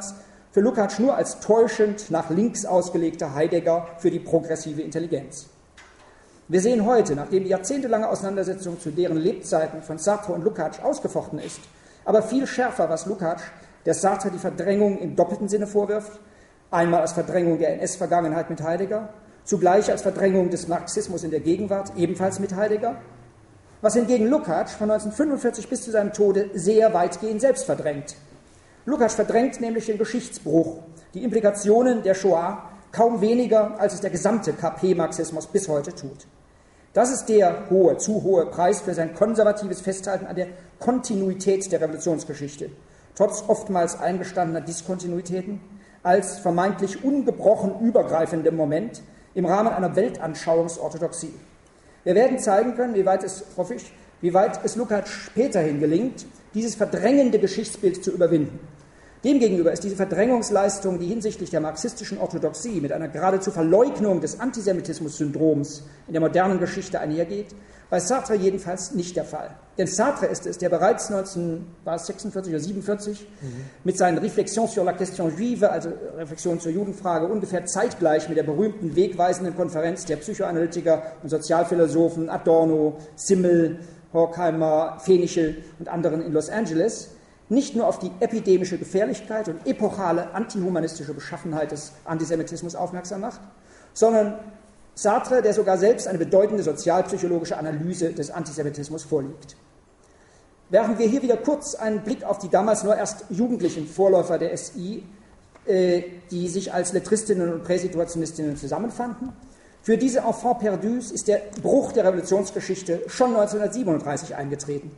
S1: für Lukács nur als täuschend nach links ausgelegter Heidegger für die progressive Intelligenz. Wir sehen heute, nachdem die jahrzehntelange Auseinandersetzung zu deren Lebzeiten von Sartre und Lukács ausgefochten ist, aber viel schärfer, was Lukács der Sartre die Verdrängung im doppelten Sinne vorwirft, einmal als Verdrängung der N S-Vergangenheit mit Heidegger, zugleich als Verdrängung des Marxismus in der Gegenwart, ebenfalls mit Heidegger, was hingegen Lukács von neunzehnhundertfünfundvierzig bis zu seinem Tode sehr weitgehend selbst verdrängt. Lukács verdrängt nämlich den Geschichtsbruch, die Implikationen der Shoah kaum weniger, als es der gesamte K P-Marxismus bis heute tut. Das ist der hohe, zu hohe Preis für sein konservatives Festhalten an der Kontinuität der Revolutionsgeschichte, trotz oftmals eingestandener Diskontinuitäten, als vermeintlich ungebrochen übergreifendem Moment im Rahmen einer Weltanschauungsorthodoxie. Wir werden zeigen können, wie weit es, hoffe ich, wie weit es Lukács späterhin gelingt, dieses verdrängende Geschichtsbild zu überwinden. Demgegenüber ist diese Verdrängungsleistung, die hinsichtlich der marxistischen Orthodoxie mit einer geradezu Verleugnung des Antisemitismus-Syndroms in der modernen Geschichte einhergeht, bei Sartre jedenfalls nicht der Fall. Denn Sartre ist es, der bereits neunzehnhundertsechsundvierzig oder siebenundvierzig mhm. mit seinen Réflexions sur la question juive, also Reflexionen zur Judenfrage, ungefähr zeitgleich mit der berühmten wegweisenden Konferenz der Psychoanalytiker und Sozialphilosophen Adorno, Simmel, Horkheimer, Fenichel und anderen in Los Angeles nicht nur auf die epidemische Gefährlichkeit und epochale antihumanistische Beschaffenheit des Antisemitismus aufmerksam macht, sondern Sartre, der sogar selbst eine bedeutende sozialpsychologische Analyse des Antisemitismus vorlegt. Werfen wir hier wieder kurz einen Blick auf die damals nur erst jugendlichen Vorläufer der S I, äh, die sich als Lettristinnen und Präsituationistinnen zusammenfanden. Für diese Enfants perdus ist der Bruch der Revolutionsgeschichte schon neunzehnhundertsiebenunddreißig eingetreten.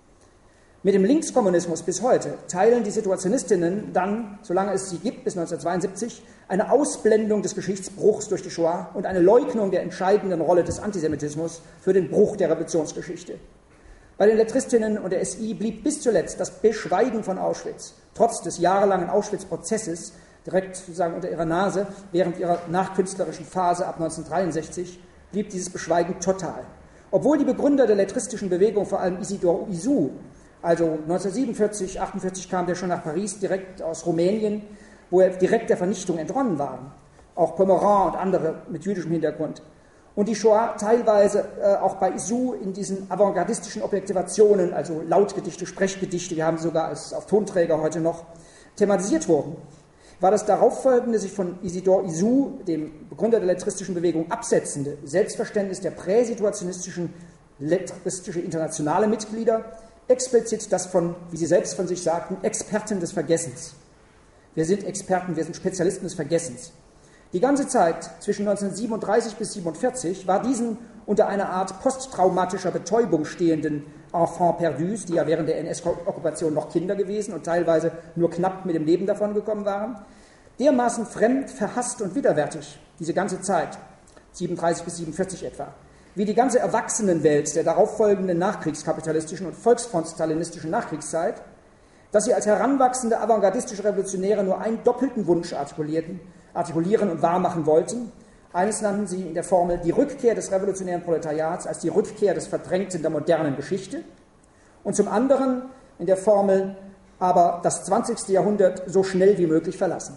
S1: Mit dem Linkskommunismus bis heute teilen die Situationistinnen dann, solange es sie gibt, bis neunzehnhundertzweiundsiebzig, eine Ausblendung des Geschichtsbruchs durch die Shoah und eine Leugnung der entscheidenden Rolle des Antisemitismus für den Bruch der Revolutionsgeschichte. Bei den Lettristinnen und der S I blieb bis zuletzt das Beschweigen von Auschwitz, trotz des jahrelangen Auschwitz-Prozesses, direkt sozusagen unter ihrer Nase, während ihrer nachkünstlerischen Phase ab neunzehnhundertdreiundsechzig, blieb dieses Beschweigen total. Obwohl die Begründer der lettristischen Bewegung, vor allem Isidor Isou, also neunzehnhundertsiebenundvierzig, achtundvierzig kam der schon nach Paris, direkt aus Rumänien, wo er direkt der Vernichtung entronnen war. Auch Pomeran und andere mit jüdischem Hintergrund. Und die Shoah teilweise äh, auch bei Isou in diesen avantgardistischen Objektivationen, also Lautgedichte, Sprechgedichte, wir haben sie sogar als, auf Tonträger heute noch, thematisiert wurden. War das darauffolgende, sich von Isidor Isou, dem Begründer der lettristischen Bewegung, absetzende Selbstverständnis der präsituationistischen lettristische internationale Mitglieder explizit das von, wie sie selbst von sich sagten, Experten des Vergessens. Wir sind Experten, wir sind Spezialisten des Vergessens. Die ganze Zeit zwischen neunzehnhundertsiebenunddreißig bis neunzehnhundertsiebenundvierzig war diesen unter einer Art posttraumatischer Betäubung stehenden Enfants perdus, die ja während der N S-Okkupation noch Kinder gewesen und teilweise nur knapp mit dem Leben davongekommen waren, dermaßen fremd, verhasst und widerwärtig, diese ganze Zeit, siebenunddreißig bis siebenundvierzig etwa, wie die ganze Erwachsenenwelt der darauffolgenden nachkriegskapitalistischen und volksfront-stalinistischen Nachkriegszeit, dass sie als heranwachsende avantgardistische Revolutionäre nur einen doppelten Wunsch artikulierten, artikulieren und wahrmachen wollten. Eines nannten sie in der Formel die Rückkehr des revolutionären Proletariats als die Rückkehr des Verdrängten der modernen Geschichte und zum anderen in der Formel aber das zwanzigste Jahrhundert so schnell wie möglich verlassen.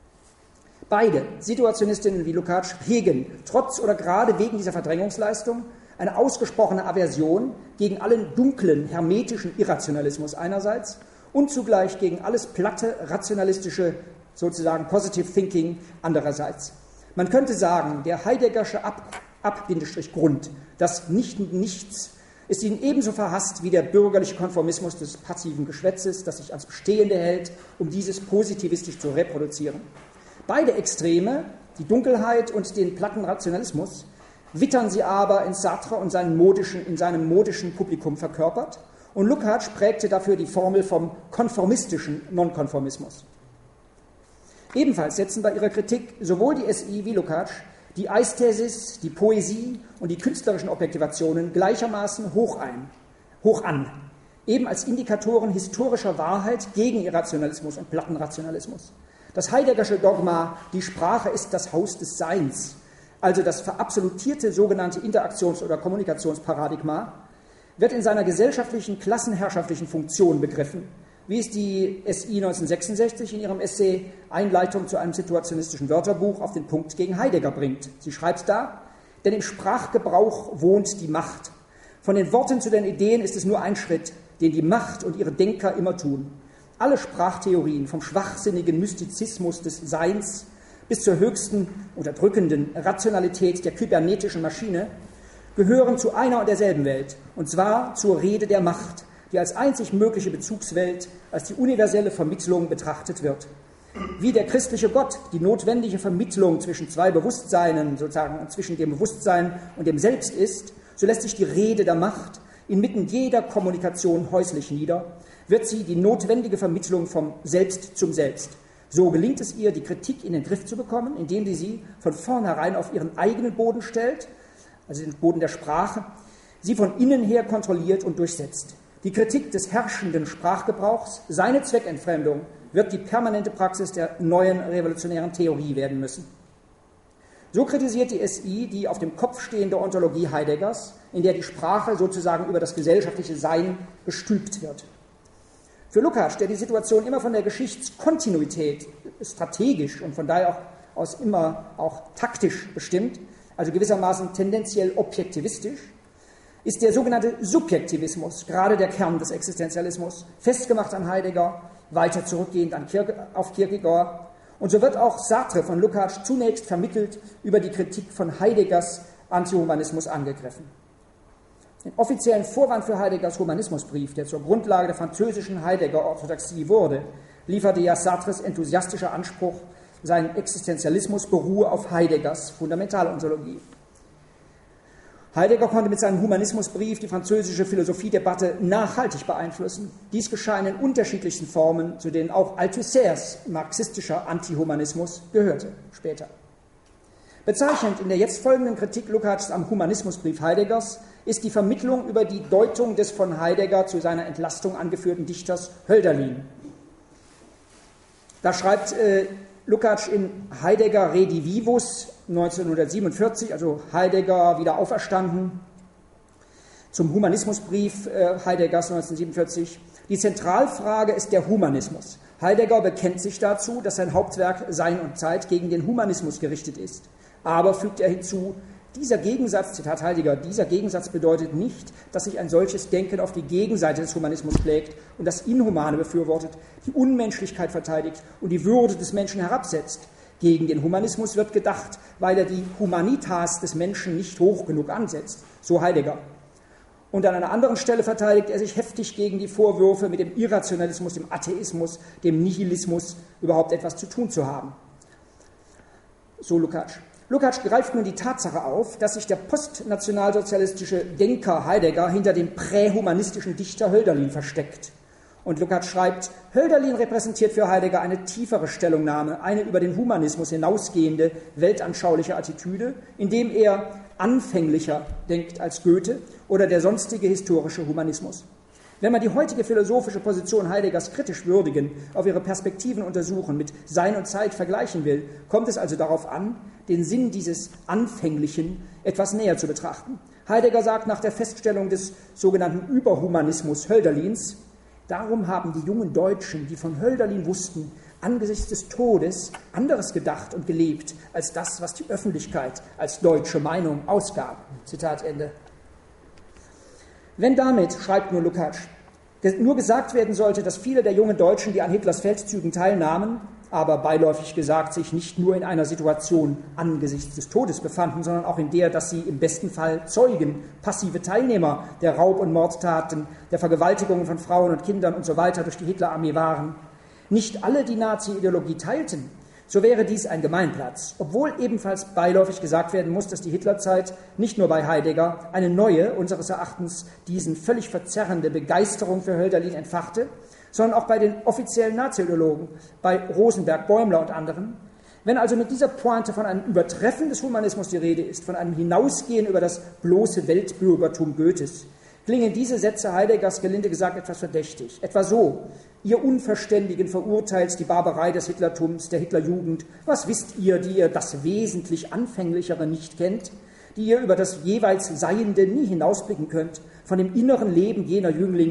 S1: Beide Situationistinnen wie Lukács hegen, trotz oder gerade wegen dieser Verdrängungsleistung, eine ausgesprochene Aversion gegen allen dunklen, hermetischen Irrationalismus einerseits und zugleich gegen alles platte, rationalistische, sozusagen Positive Thinking andererseits. Man könnte sagen, der Heideggersche Ab- Ab-Grund, das Nicht-Nichts, ist ihnen ebenso verhasst wie der bürgerliche Konformismus des passiven Geschwätzes, das sich ans Bestehende hält, um dieses positivistisch zu reproduzieren. Beide Extreme, die Dunkelheit und den platten Rationalismus, wittern sie aber in Sartre und seinen modischen, in seinem modischen Publikum verkörpert. Und Lukács prägte dafür die Formel vom konformistischen Nonkonformismus. Ebenfalls setzen bei ihrer Kritik sowohl die S I wie Lukács die Aisthesis, die Poesie und die künstlerischen Objektivationen gleichermaßen hoch ein, hoch an, eben als Indikatoren historischer Wahrheit gegen Irrationalismus und Plattenrationalismus. Das Heideggersche Dogma, die Sprache ist das Haus des Seins, also das verabsolutierte sogenannte Interaktions- oder Kommunikationsparadigma, wird in seiner gesellschaftlichen, klassenherrschaftlichen Funktion begriffen, wie es die S I neunzehnhundertsechsundsechzig in ihrem Essay Einleitung zu einem situationistischen Wörterbuch auf den Punkt gegen Heidegger bringt. Sie schreibt da: Denn im Sprachgebrauch wohnt die Macht. Von den Worten zu den Ideen ist es nur ein Schritt, den die Macht und ihre Denker immer tun. Alle Sprachtheorien, vom schwachsinnigen Mystizismus des Seins bis zur höchsten unterdrückenden Rationalität der kybernetischen Maschine, gehören zu einer und derselben Welt, und zwar zur Rede der Macht, die als einzig mögliche Bezugswelt, als die universelle Vermittlung betrachtet wird. Wie der christliche Gott die notwendige Vermittlung zwischen zwei Bewusstseinen, sozusagen zwischen dem Bewusstsein und dem Selbst ist, so lässt sich die Rede der Macht inmitten jeder Kommunikation häuslich nieder, wird sie die notwendige Vermittlung vom Selbst zum Selbst. So gelingt es ihr, die Kritik in den Griff zu bekommen, indem sie sie von vornherein auf ihren eigenen Boden stellt, also den Boden der Sprache, sie von innen her kontrolliert und durchsetzt. Die Kritik des herrschenden Sprachgebrauchs, seine Zweckentfremdung, wird die permanente Praxis der neuen revolutionären Theorie werden müssen. So kritisiert die S I die auf dem Kopf stehende Ontologie Heideggers, in der die Sprache sozusagen über das gesellschaftliche Sein gestülpt wird. Für Lukács, der die Situation immer von der Geschichtskontinuität strategisch und von daher auch aus immer auch taktisch bestimmt, also gewissermaßen tendenziell objektivistisch, ist der sogenannte Subjektivismus gerade der Kern des Existenzialismus, festgemacht an Heidegger, weiter zurückgehend an Kierke, auf Kierkegaard. Und so wird auch Sartre von Lukács zunächst vermittelt über die Kritik von Heideggers Antihumanismus angegriffen. Den offiziellen Vorwand für Heideggers Humanismusbrief, der zur Grundlage der französischen Heidegger-Orthodoxie wurde, lieferte ja Sartres enthusiastischer Anspruch, sein Existenzialismus beruhe auf Heideggers Fundamentalontologie. Heidegger konnte mit seinem Humanismusbrief die französische Philosophiedebatte nachhaltig beeinflussen. Dies geschah in den unterschiedlichsten Formen, zu denen auch Althusser's marxistischer Antihumanismus gehörte, später. Bezeichnend in der jetzt folgenden Kritik Lukács am Humanismusbrief Heideggers ist die Vermittlung über die Deutung des von Heidegger zu seiner Entlastung angeführten Dichters Hölderlin. Da schreibt äh, Lukács in Heidegger Redivivus neunzehnhundertsiebenundvierzig, also Heidegger wieder auferstanden, zum Humanismusbrief äh, Heideggers neunzehnhundertsiebenundvierzig. Die Zentralfrage ist der Humanismus. Heidegger bekennt sich dazu, dass sein Hauptwerk Sein und Zeit gegen den Humanismus gerichtet ist. Aber, fügt er hinzu, dieser Gegensatz, Zitat Heidegger, dieser Gegensatz bedeutet nicht, dass sich ein solches Denken auf die Gegenseite des Humanismus schlägt und das Inhumane befürwortet, die Unmenschlichkeit verteidigt und die Würde des Menschen herabsetzt. Gegen den Humanismus wird gedacht, weil er die Humanitas des Menschen nicht hoch genug ansetzt, so Heidegger. Und an einer anderen Stelle verteidigt er sich heftig gegen die Vorwürfe, mit dem Irrationalismus, dem Atheismus, dem Nihilismus überhaupt etwas zu tun zu haben. So Lukács. Lukács greift nun die Tatsache auf, dass sich der postnationalsozialistische Denker Heidegger hinter dem prähumanistischen Dichter Hölderlin versteckt. Und Lukács schreibt, Hölderlin repräsentiert für Heidegger eine tiefere Stellungnahme, eine über den Humanismus hinausgehende weltanschauliche Attitüde, indem er anfänglicher denkt als Goethe oder der sonstige historische Humanismus. Wenn man die heutige philosophische Position Heideggers kritisch würdigen, auf ihre Perspektiven untersuchen, mit Sein und Zeit vergleichen will, kommt es also darauf an, den Sinn dieses Anfänglichen etwas näher zu betrachten. Heidegger sagt nach der Feststellung des sogenannten Überhumanismus Hölderlins, darum haben die jungen Deutschen, die von Hölderlin wussten, angesichts des Todes anderes gedacht und gelebt, als das, was die Öffentlichkeit als deutsche Meinung ausgab. Zitat Ende. Wenn damit, schreibt nur Lukács, nur gesagt werden sollte, dass viele der jungen Deutschen, die an Hitlers Feldzügen teilnahmen, aber beiläufig gesagt sich nicht nur in einer Situation angesichts des Todes befanden, sondern auch in der, dass sie im besten Fall Zeugen, passive Teilnehmer der Raub- und Mordtaten, der Vergewaltigungen von Frauen und Kindern und so weiter durch die Hitlerarmee waren, nicht alle die Nazi-Ideologie teilten, so wäre dies ein Gemeinplatz, obwohl ebenfalls beiläufig gesagt werden muss, dass die Hitlerzeit nicht nur bei Heidegger eine neue, unseres Erachtens diesen völlig verzerrende Begeisterung für Hölderlin entfachte, sondern auch bei den offiziellen Nazi-Ideologen, bei Rosenberg, Bäumler und anderen. Wenn also mit dieser Pointe von einem Übertreffen des Humanismus die Rede ist, von einem Hinausgehen über das bloße Weltbürgertum Goethes, klingen diese Sätze Heideggers gelinde gesagt etwas verdächtig. Etwa so: Ihr Unverständigen verurteilt die Barbarei des Hitlertums, der Hitlerjugend. Was wisst ihr, die ihr das wesentlich Anfänglichere nicht kennt, die ihr über das jeweils Seiende nie hinausblicken könnt, von dem inneren Leben jener Jünglinge,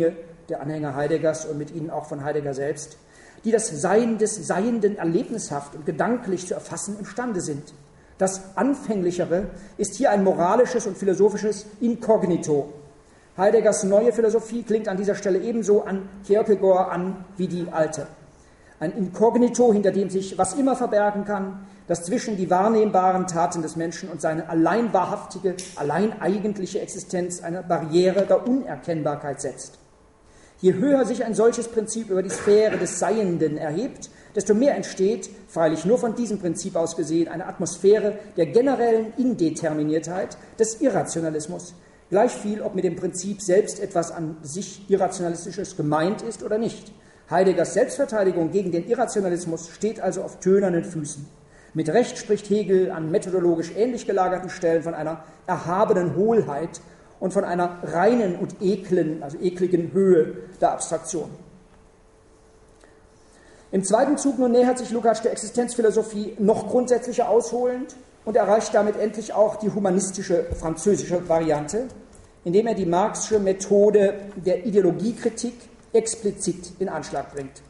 S1: der Anhänger Heideggers und mit ihnen auch von Heidegger selbst, die das Sein des Seienden erlebnishaft und gedanklich zu erfassen imstande sind. Das Anfänglichere ist hier ein moralisches und philosophisches Inkognito. Heideggers neue Philosophie klingt an dieser Stelle ebenso an Kierkegaard an wie die alte. Ein Inkognito, hinter dem sich was immer verbergen kann, das zwischen die wahrnehmbaren Taten des Menschen und seine allein wahrhaftige, allein eigentliche Existenz eine Barriere der Unerkennbarkeit setzt. Je höher sich ein solches Prinzip über die Sphäre des Seienden erhebt, desto mehr entsteht, freilich nur von diesem Prinzip aus gesehen, eine Atmosphäre der generellen Indeterminiertheit des Irrationalismus, gleichviel, ob mit dem Prinzip selbst etwas an sich Irrationalistisches gemeint ist oder nicht. Heideggers Selbstverteidigung gegen den Irrationalismus steht also auf tönernen Füßen. Mit Recht spricht Hegel an methodologisch ähnlich gelagerten Stellen von einer erhabenen Hohlheit und von einer reinen und eklen, also ekligen Höhe der Abstraktion. Im zweiten Zug nun nähert sich Lukács der Existenzphilosophie noch grundsätzlicher ausholend und erreicht damit endlich auch die humanistische französische Variante, indem er die marxische Methode der Ideologiekritik explizit in Anschlag bringt.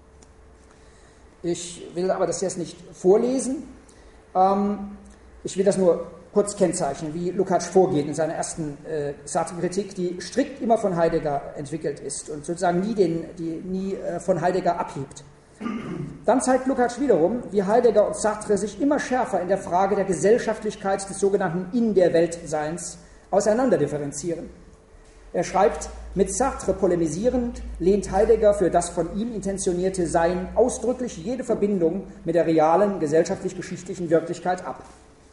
S1: Ich will aber das jetzt nicht vorlesen. Ich will das nur kurz kennzeichnen, wie Lukács vorgeht in seiner ersten äh, Sartre-Kritik, die strikt immer von Heidegger entwickelt ist und sozusagen nie, den, die, nie äh, von Heidegger abhebt. Dann zeigt Lukács wiederum, wie Heidegger und Sartre sich immer schärfer in der Frage der Gesellschaftlichkeit des sogenannten In-der-Welt-Seins auseinanderdifferenzieren. Er schreibt, mit Sartre polemisierend lehnt Heidegger für das von ihm intentionierte Sein ausdrücklich jede Verbindung mit der realen gesellschaftlich-geschichtlichen Wirklichkeit ab.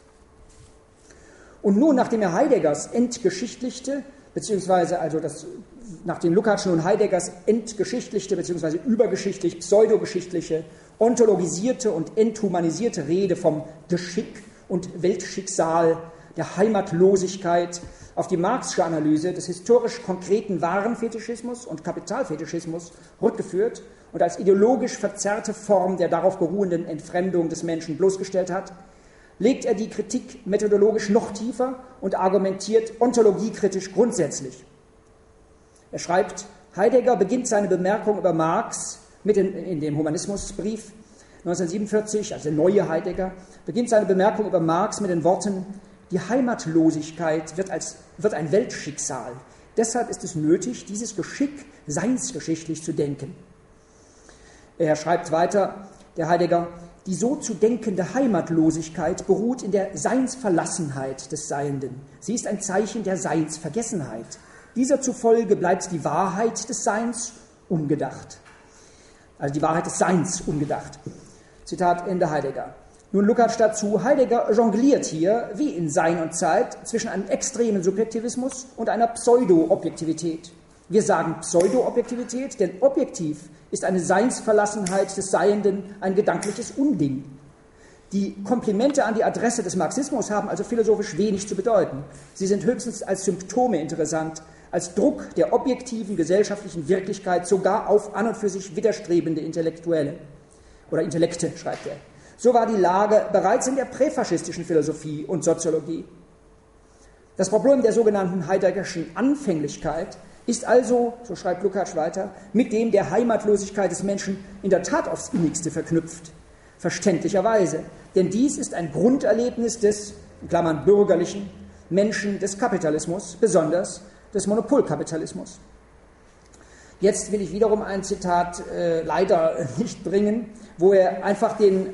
S1: Und nun, nachdem er Heideggers entgeschichtlichte, beziehungsweise also das, nachdem Lukács nun Heideggers entgeschichtlichte, beziehungsweise übergeschichtlich, pseudogeschichtliche, ontologisierte und enthumanisierte Rede vom Geschick und Weltschicksal, der Heimatlosigkeit auf die marxische Analyse des historisch konkreten Warenfetischismus und Kapitalfetischismus rückgeführt und als ideologisch verzerrte Form der darauf beruhenden Entfremdung des Menschen bloßgestellt hat, legt er die Kritik methodologisch noch tiefer und argumentiert ontologiekritisch grundsätzlich. Er schreibt, Heidegger beginnt seine Bemerkung über Marx mit in, in dem Humanismusbrief neunzehnhundertsiebenundvierzig, also der neue Heidegger, beginnt seine Bemerkung über Marx mit den Worten, die Heimatlosigkeit wird, als, wird ein Weltschicksal. Deshalb ist es nötig, dieses Geschick seinsgeschichtlich zu denken. Er schreibt weiter, der Heidegger, die so zu denkende Heimatlosigkeit beruht in der Seinsverlassenheit des Seienden. Sie ist ein Zeichen der Seinsvergessenheit. Dieser zufolge bleibt die Wahrheit des Seins ungedacht. Also die Wahrheit des Seins ungedacht. Zitat Ende Heidegger. Nun Lukács dazu, Heidegger jongliert hier, wie in Sein und Zeit, zwischen einem extremen Subjektivismus und einer Pseudo-Objektivität. Wir sagen Pseudo-Objektivität, denn objektiv ist eine Seinsverlassenheit des Seienden ein gedankliches Unding. Die Komplimente an die Adresse des Marxismus haben also philosophisch wenig zu bedeuten. Sie sind höchstens als Symptome interessant, als Druck der objektiven gesellschaftlichen Wirklichkeit sogar auf an und für sich widerstrebende Intellektuelle oder Intellekte, schreibt er. So war die Lage bereits in der präfaschistischen Philosophie und Soziologie. Das Problem der sogenannten Heideggerschen Anfänglichkeit ist also, so schreibt Lukács weiter, mit dem der Heimatlosigkeit des Menschen in der Tat aufs Innigste verknüpft. Verständlicherweise, denn dies ist ein Grunderlebnis des, in Klammern bürgerlichen, Menschen des Kapitalismus, besonders des Monopolkapitalismus. Jetzt will ich wiederum ein Zitat äh, leider nicht bringen, wo er einfach den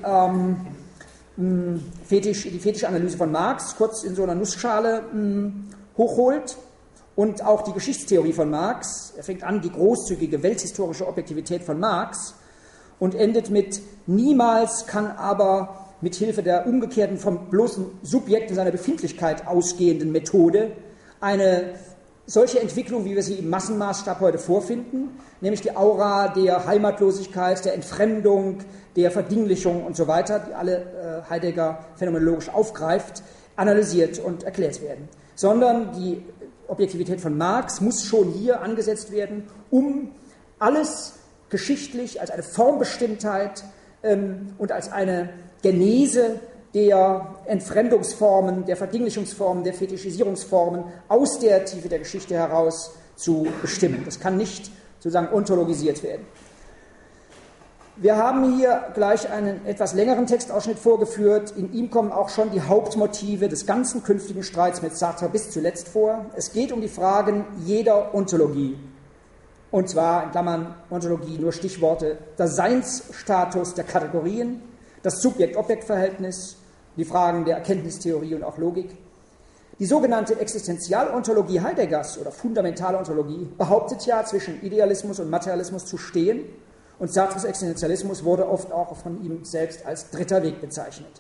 S1: ähm, Fetisch, die Fetischanalyse von Marx kurz in so einer Nussschale mh, hochholt. Und auch die Geschichtstheorie von Marx, er fängt an, die großzügige welthistorische Objektivität von Marx und endet mit, niemals kann aber mit Hilfe der umgekehrten vom bloßen Subjekt in seiner Befindlichkeit ausgehenden Methode eine solche Entwicklung, wie wir sie im Massenmaßstab heute vorfinden, nämlich die Aura der Heimatlosigkeit, der Entfremdung, der Verdinglichung und so weiter, die alle äh, Heidegger phänomenologisch aufgreift, analysiert und erklärt werden. Sondern die Objektivität von Marx muss schon hier angesetzt werden, um alles geschichtlich als eine Formbestimmtheit ähm, und als eine Genese der Entfremdungsformen, der Verdinglichungsformen, der Fetischisierungsformen aus der Tiefe der Geschichte heraus zu bestimmen. Das kann nicht sozusagen ontologisiert werden. Wir haben hier gleich einen etwas längeren Textausschnitt vorgeführt. In ihm kommen auch schon die Hauptmotive des ganzen künftigen Streits mit Sartre bis zuletzt vor. Es geht um die Fragen jeder Ontologie. Und zwar, in Klammern, Ontologie, nur Stichworte, der Seinsstatus der Kategorien, das Subjekt-Objekt-Verhältnis, die Fragen der Erkenntnistheorie und auch Logik. Die sogenannte Existenzialontologie Heideggers oder fundamentale Ontologie behauptet ja, zwischen Idealismus und Materialismus zu stehen. Und Sartres Existenzialismus wurde oft auch von ihm selbst als dritter Weg bezeichnet.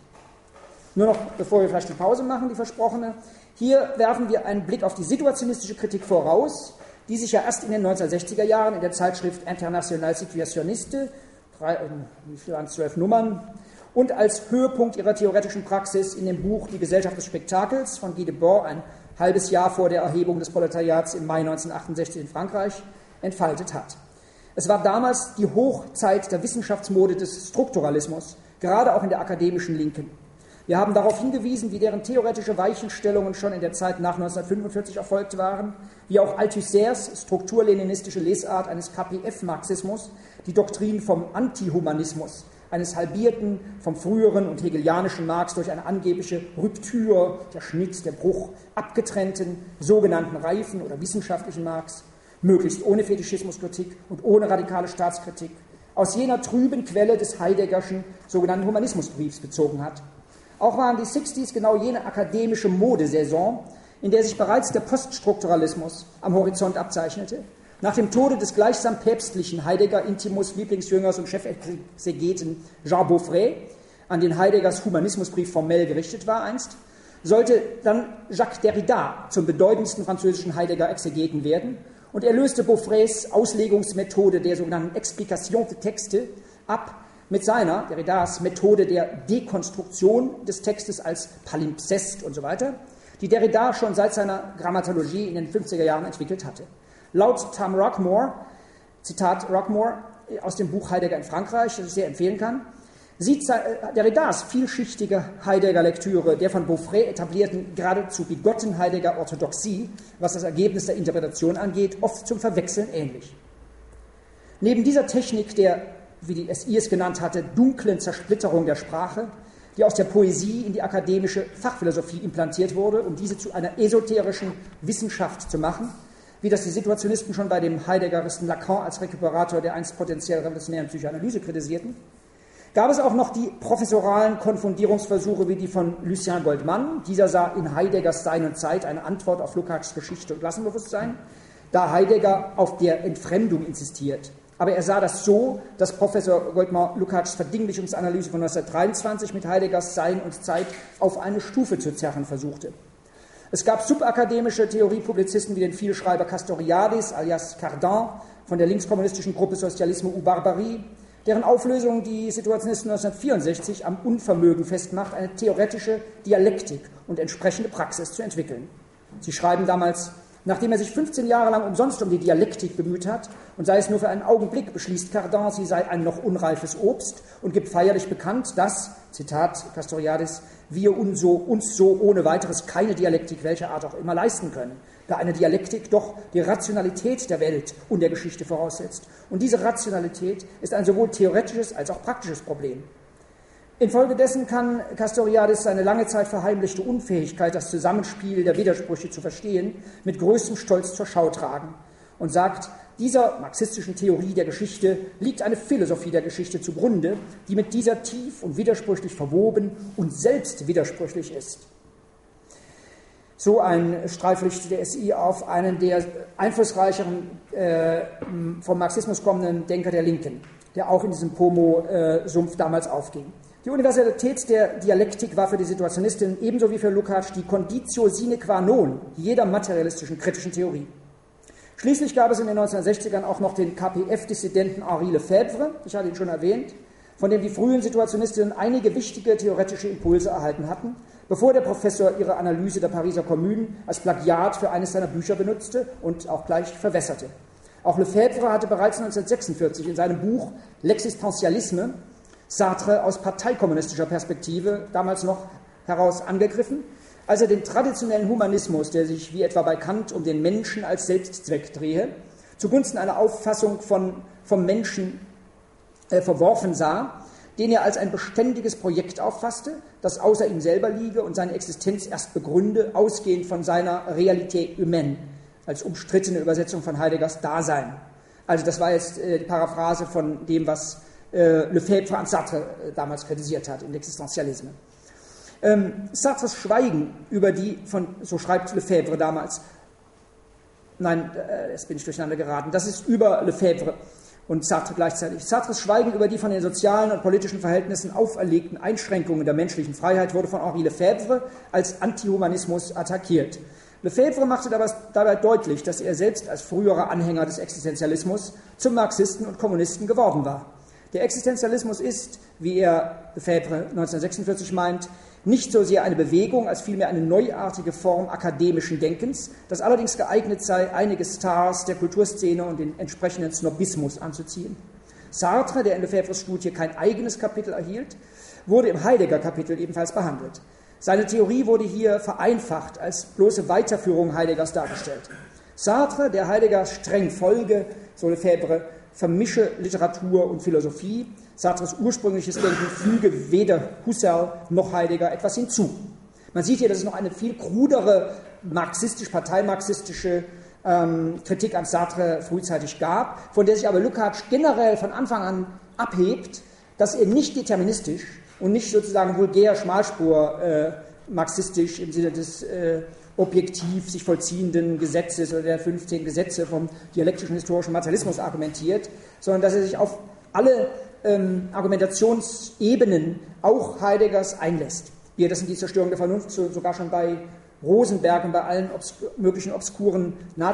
S1: Nur noch, bevor wir vielleicht die Pause machen, die versprochene, hier werfen wir einen Blick auf die situationistische Kritik voraus, die sich ja erst in den neunzehnhundertsechziger Jahren in der Zeitschrift International Situationniste, drei, wie viel waren es, zwölf Nummern, und als Höhepunkt ihrer theoretischen Praxis in dem Buch Die Gesellschaft des Spektakels von Guy Debord, ein halbes Jahr vor der Erhebung des Proletariats im Mai neunzehnhundertachtundsechzig in Frankreich, entfaltet hat. Es war damals die Hochzeit der Wissenschaftsmode des Strukturalismus, gerade auch in der akademischen Linken. Wir haben darauf hingewiesen, wie deren theoretische Weichenstellungen schon in der Zeit nach neunzehnhundertfünfundvierzig erfolgt waren, wie auch Althusser's strukturleninistische Lesart eines K P F-Marxismus die Doktrin vom Antihumanismus, eines halbierten, vom früheren und hegelianischen Marx durch eine angebliche Ruptur, der Schnitt, der Bruch, abgetrennten, sogenannten reifen oder wissenschaftlichen Marx, möglichst ohne Fetischismuskritik und ohne radikale Staatskritik, aus jener trüben Quelle des Heideggerschen sogenannten Humanismusbriefs bezogen hat. Auch waren die sechziger genau jene akademische Modesaison, in der sich bereits der Poststrukturalismus am Horizont abzeichnete. Nach dem Tode des gleichsam päpstlichen Heidegger-Intimus, Lieblingsjüngers und Chefexegeten Jean Beaufret, an den Heideggers Humanismusbrief formell gerichtet war einst, sollte dann Jacques Derrida zum bedeutendsten französischen Heidegger-Exegeten werden. Und er löste Beaufrets Auslegungsmethode der sogenannten Explication de Texte ab mit seiner, Derridas, Methode der Dekonstruktion des Textes als Palimpsest und so weiter, die Derrida schon seit seiner Grammatologie in den fünfziger Jahren entwickelt hatte. Laut Tom Rockmore, Zitat Rockmore aus dem Buch Heidegger in Frankreich, das ich sehr empfehlen kann, sieht Derridas vielschichtige Heidegger-Lektüre der von Beaufret etablierten, geradezu bigotten Heidegger-Orthodoxie, was das Ergebnis der Interpretation angeht, oft zum Verwechseln ähnlich. Neben dieser Technik der, wie die S I es genannt hatte, dunklen Zersplitterung der Sprache, die aus der Poesie in die akademische Fachphilosophie implantiert wurde, um diese zu einer esoterischen Wissenschaft zu machen, wie das die Situationisten schon bei dem Heideggeristen Lacan als Rekuperator der einst potenziell revolutionären Psychoanalyse kritisierten, gab es auch noch die professoralen Konfundierungsversuche wie die von Lucien Goldmann. Dieser sah in Heideggers Sein und Zeit eine Antwort auf Lukács Geschichte und Klassenbewusstsein, da Heidegger auf der Entfremdung insistiert. Aber er sah das so, dass Professor Goldmann Lukács Verdinglichungsanalyse von neunzehnhundertdreiundzwanzig mit Heideggers Sein und Zeit auf eine Stufe zu zerren versuchte. Es gab subakademische Theoriepublizisten wie den Vielschreiber Castoriadis alias Cardan von der linkskommunistischen Gruppe Socialisme ou Barbarie, deren Auflösung die Situationisten neunzehnhundertvierundsechzig am Unvermögen festmacht, eine theoretische Dialektik und entsprechende Praxis zu entwickeln. Sie schreiben damals, nachdem er sich fünfzehn Jahre lang umsonst um die Dialektik bemüht hat und sei es nur für einen Augenblick, beschließt Cardan, sie sei ein noch unreifes Obst und gibt feierlich bekannt, dass, Zitat Castoriadis, wir uns so, uns so ohne weiteres keine Dialektik welcher Art auch immer leisten können, da eine Dialektik doch die Rationalität der Welt und der Geschichte voraussetzt. Und diese Rationalität ist ein sowohl theoretisches als auch praktisches Problem. Infolgedessen kann Castoriadis seine lange Zeit verheimlichte Unfähigkeit, das Zusammenspiel der Widersprüche zu verstehen, mit größtem Stolz zur Schau tragen und sagt, dieser marxistischen Theorie der Geschichte liegt eine Philosophie der Geschichte zugrunde, die mit dieser tief und widersprüchlich verwoben und selbst widersprüchlich ist. So ein Streiflicht der S I auf einen der einflussreicheren äh, vom Marxismus kommenden Denker der Linken, der auch in diesem Pomo-Sumpf damals aufging. Die Universalität der Dialektik war für die Situationistin ebenso wie für Lukács die Conditio sine qua non jeder materialistischen kritischen Theorie. Schließlich gab es in den neunzehnhundertsechzigern auch noch den K P F-Dissidenten Henri Lefebvre, ich hatte ihn schon erwähnt, von dem die frühen Situationistinnen einige wichtige theoretische Impulse erhalten hatten, bevor der Professor ihre Analyse der Pariser Kommune als Plagiat für eines seiner Bücher benutzte und auch gleich verwässerte. Auch Lefebvre hatte bereits neunzehnhundertsechsundvierzig in seinem Buch L'Existentialisme Sartre aus parteikommunistischer Perspektive damals noch heraus angegriffen, als er den traditionellen Humanismus, der sich wie etwa bei Kant um den Menschen als Selbstzweck drehe, zugunsten einer Auffassung von, vom Menschen äh, verworfen sah, den er als ein beständiges Projekt auffasste, das außer ihm selber liege und seine Existenz erst begründe, ausgehend von seiner Realité humaine, als umstrittene Übersetzung von Heideggers Dasein. Also das war jetzt äh, die Paraphrase von dem, was äh, Lefebvre an Sartre äh, damals kritisiert hat, in L'existentialisme. Ähm, Sartres Schweigen über die, von, so schreibt Lefebvre damals, nein, äh, jetzt bin ich durcheinander geraten, das ist über Lefebvre und Sartre gleichzeitig. Sartres Schweigen über die von den sozialen und politischen Verhältnissen auferlegten Einschränkungen der menschlichen Freiheit wurde von Henri Lefebvre als Antihumanismus attackiert. Lefebvre machte dabei deutlich, dass er selbst als früherer Anhänger des Existenzialismus zum Marxisten und Kommunisten geworden war. Der Existenzialismus ist, wie er Lefebvre neunzehnhundertsechsundvierzig meint, nicht so sehr eine Bewegung, als vielmehr eine neuartige Form akademischen Denkens, das allerdings geeignet sei, einige Stars der Kulturszene und den entsprechenden Snobismus anzuziehen. Sartre, der in Lefebvres Studie kein eigenes Kapitel erhielt, wurde im Heidegger-Kapitel ebenfalls behandelt. Seine Theorie wurde hier vereinfacht als bloße Weiterführung Heideggers dargestellt. Sartre, der Heidegger streng folge, so Lefebvre, vermische Literatur und Philosophie. Sartres ursprüngliches Denken füge weder Husserl noch Heidegger etwas hinzu. Man sieht hier, dass es noch eine viel krudere marxistisch-parteimarxistische ähm, Kritik an Sartre frühzeitig gab, von der sich aber Lukács generell von Anfang an abhebt, dass er nicht deterministisch und nicht sozusagen vulgär Schmalspur äh, marxistisch im Sinne des äh, objektiv sich vollziehenden Gesetzes oder der fünfzehn Gesetze vom dialektischen historischen Materialismus argumentiert, sondern dass er sich auf alle ähm, Argumentationsebenen auch Heideggers einlässt, wie er das in die Zerstörung der Vernunft so, sogar schon bei Rosenberg und bei allen obs möglichen obskuren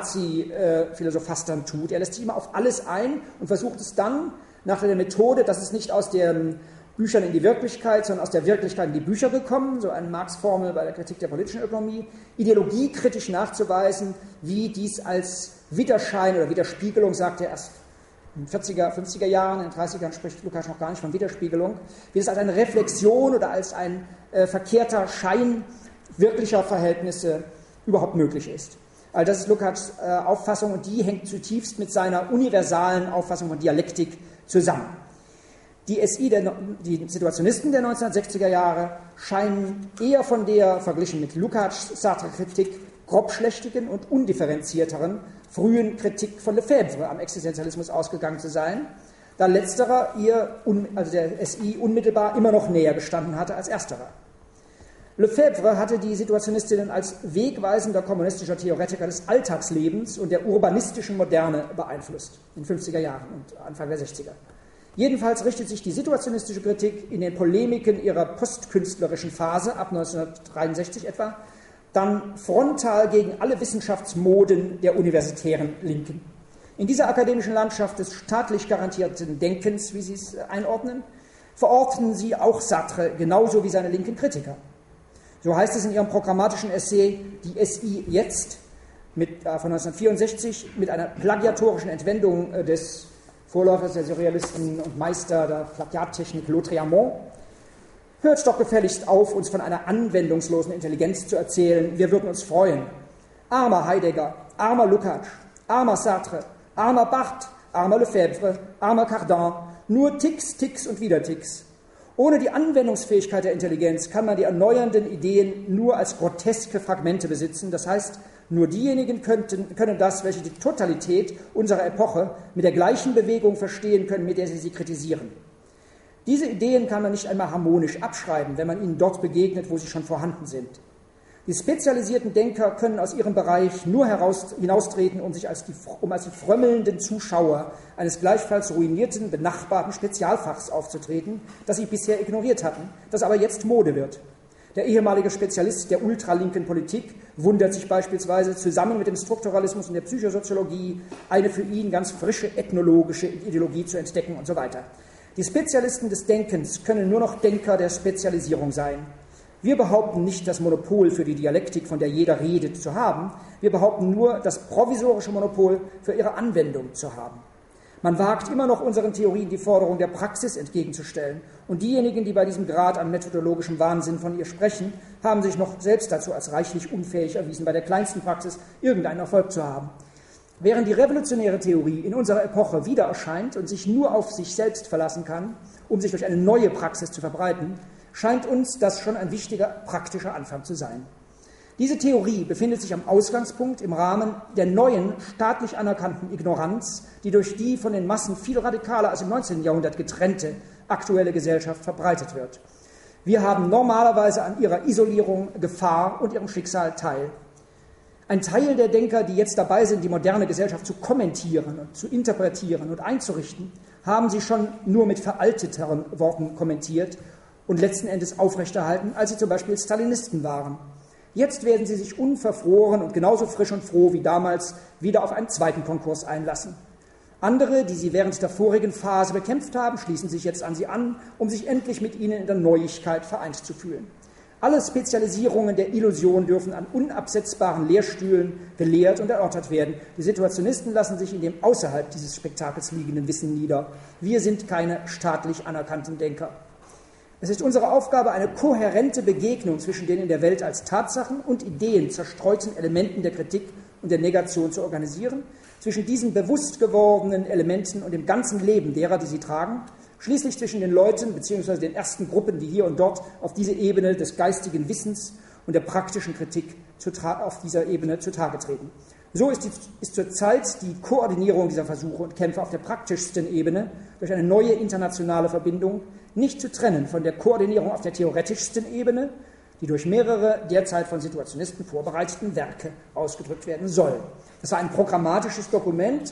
S1: Nazi-Philosophastern äh, tut. Er lässt sich immer auf alles ein und versucht es dann nach der Methode, dass es nicht aus den Büchern in die Wirklichkeit, sondern aus der Wirklichkeit in die Bücher gekommen, so eine Marx-Formel bei der Kritik der politischen Ökonomie, ideologiekritisch nachzuweisen, wie dies als Widerschein oder Widerspiegelung, sagt er erst in den vierziger, fünfziger Jahren, in den dreißigern spricht Lukács noch gar nicht von Widerspiegelung, wie das als eine Reflexion oder als ein äh, verkehrter Schein wirklicher Verhältnisse überhaupt möglich ist. Also das ist Lukács äh, Auffassung und die hängt zutiefst mit seiner universalen Auffassung von Dialektik zusammen. Die S I, der, die Situationisten der neunzehnhundertsechziger Jahre scheinen eher von der, verglichen mit Lukács Sartre-Kritik, grobschlächtigen und undifferenzierteren frühen Kritik von Lefebvre am Existenzialismus ausgegangen zu sein, da letzterer ihr, also der S I, unmittelbar immer noch näher gestanden hatte als ersterer. Lefebvre hatte die Situationistinnen als wegweisender kommunistischer Theoretiker des Alltagslebens und der urbanistischen Moderne beeinflusst, in den fünfziger Jahren und Anfang der sechziger. Jedenfalls richtet sich die situationistische Kritik in den Polemiken ihrer postkünstlerischen Phase, ab neunzehnhundertdreiundsechzig etwa, dann frontal gegen alle Wissenschaftsmoden der universitären Linken. In dieser akademischen Landschaft des staatlich garantierten Denkens, wie sie es einordnen, verorten sie auch Sartre genauso wie seine linken Kritiker. So heißt es in ihrem programmatischen Essay Die S I jetzt mit, äh, von neunzehnhundertvierundsechzig mit einer plagiatorischen Entwendung äh, des Vorläufers der Surrealisten und Meister der Plagiattechnik Lautréamont. Hört doch gefälligst auf, uns von einer anwendungslosen Intelligenz zu erzählen. Wir würden uns freuen. Armer Heidegger, armer Lukács, armer Sartre, armer Barthes, armer Lefebvre, armer Cardin. Nur Ticks, Ticks und wieder Ticks. Ohne die Anwendungsfähigkeit der Intelligenz kann man die erneuernden Ideen nur als groteske Fragmente besitzen. Das heißt, nur diejenigen könnten, können das, welche die Totalität unserer Epoche mit der gleichen Bewegung verstehen können, mit der sie sie kritisieren. Diese Ideen kann man nicht einmal harmonisch abschreiben, wenn man ihnen dort begegnet, wo sie schon vorhanden sind. Die spezialisierten Denker können aus ihrem Bereich nur heraus, hinaustreten, um sich als die, um als die frömmelnden Zuschauer eines gleichfalls ruinierten, benachbarten Spezialfachs aufzutreten, das sie bisher ignoriert hatten, das aber jetzt Mode wird. Der ehemalige Spezialist der ultralinken Politik wundert sich beispielsweise, zusammen mit dem Strukturalismus und der Psychosoziologie eine für ihn ganz frische ethnologische Ideologie zu entdecken und so weiter. Die Spezialisten des Denkens können nur noch Denker der Spezialisierung sein. Wir behaupten nicht, das Monopol für die Dialektik, von der jeder redet, zu haben. Wir behaupten nur, das provisorische Monopol für ihre Anwendung zu haben. Man wagt immer noch unseren Theorien die Forderung der Praxis entgegenzustellen. Und diejenigen, die bei diesem Grad an methodologischem Wahnsinn von ihr sprechen, haben sich noch selbst dazu als reichlich unfähig erwiesen, bei der kleinsten Praxis irgendeinen Erfolg zu haben. Während die revolutionäre Theorie in unserer Epoche wieder erscheint und sich nur auf sich selbst verlassen kann, um sich durch eine neue Praxis zu verbreiten, scheint uns das schon ein wichtiger praktischer Anfang zu sein. Diese Theorie befindet sich am Ausgangspunkt im Rahmen der neuen, staatlich anerkannten Ignoranz, die durch die von den Massen viel radikaler als im neunzehnten Jahrhundert getrennte aktuelle Gesellschaft verbreitet wird. Wir haben normalerweise an ihrer Isolierung, Gefahr und ihrem Schicksal teil. Ein Teil der Denker, die jetzt dabei sind, die moderne Gesellschaft zu kommentieren und zu interpretieren und einzurichten, haben sie schon nur mit veralteteren Worten kommentiert und letzten Endes aufrechterhalten, als sie zum Beispiel Stalinisten waren. Jetzt werden sie sich unverfroren und genauso frisch und froh wie damals wieder auf einen zweiten Konkurs einlassen. Andere, die sie während der vorigen Phase bekämpft haben, schließen sich jetzt an sie an, um sich endlich mit ihnen in der Neuigkeit vereint zu fühlen. Alle Spezialisierungen der Illusion dürfen an unabsetzbaren Lehrstühlen gelehrt und erörtert werden. Die Situationisten lassen sich in dem außerhalb dieses Spektakels liegenden Wissen nieder. Wir sind keine staatlich anerkannten Denker. Es ist unsere Aufgabe, eine kohärente Begegnung zwischen den in der Welt als Tatsachen und Ideen zerstreuten Elementen der Kritik und der Negation zu organisieren, zwischen diesen bewusst gewordenen Elementen und dem ganzen Leben derer, die sie tragen, schließlich zwischen den Leuten bzw. den ersten Gruppen, die hier und dort auf diese Ebene des geistigen Wissens und der praktischen Kritik auf dieser Ebene zutage treten. So ist, die, ist zurzeit die Koordinierung dieser Versuche und Kämpfe auf der praktischsten Ebene durch eine neue internationale Verbindung nicht zu trennen von der Koordinierung auf der theoretischsten Ebene, die durch mehrere derzeit von Situationisten vorbereiteten Werke ausgedrückt werden soll. Das war ein programmatisches Dokument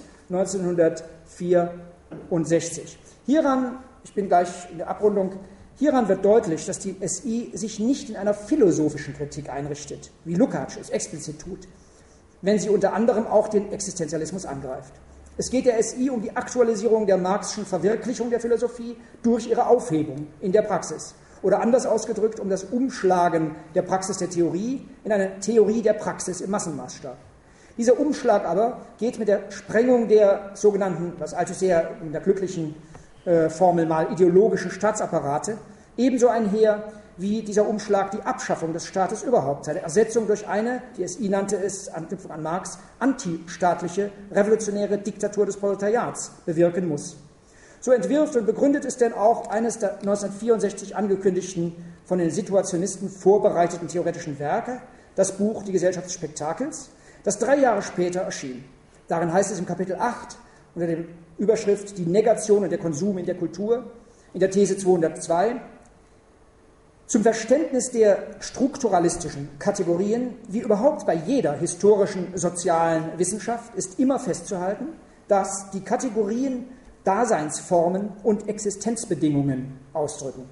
S1: neunzehnhundertvierundsechzig. Hieran, ich bin gleich in der Abrundung, hieran wird deutlich, dass die S I sich nicht in einer philosophischen Kritik einrichtet, wie Lukács es explizit tut, wenn sie unter anderem auch den Existenzialismus angreift. Es geht der S I um die Aktualisierung der marxischen Verwirklichung der Philosophie durch ihre Aufhebung in der Praxis. Oder anders ausgedrückt, um das Umschlagen der Praxis der Theorie in eine Theorie der Praxis im Massenmaßstab. Dieser Umschlag aber geht mit der Sprengung der sogenannten, was Althusser in der glücklichen äh, Formel mal ideologischen Staatsapparate ebenso einher wie dieser Umschlag die Abschaffung des Staates überhaupt, seine Ersetzung durch eine, die S I nannte es, Anknüpfung an Marx, antistaatliche, revolutionäre Diktatur des Proletariats bewirken muss. So entwirft und begründet es denn auch eines der neunzehnhundertvierundsechzig angekündigten, von den Situationisten vorbereiteten theoretischen Werke, das Buch Die Gesellschaft des Spektakels, das drei Jahre später erschien. Darin heißt es im Kapitel acht unter der Überschrift Die Negation und der Konsum in der Kultur, in der These zweihundertzwei, zum Verständnis der strukturalistischen Kategorien, wie überhaupt bei jeder historischen sozialen Wissenschaft, ist immer festzuhalten, dass die Kategorien Daseinsformen und Existenzbedingungen ausdrücken.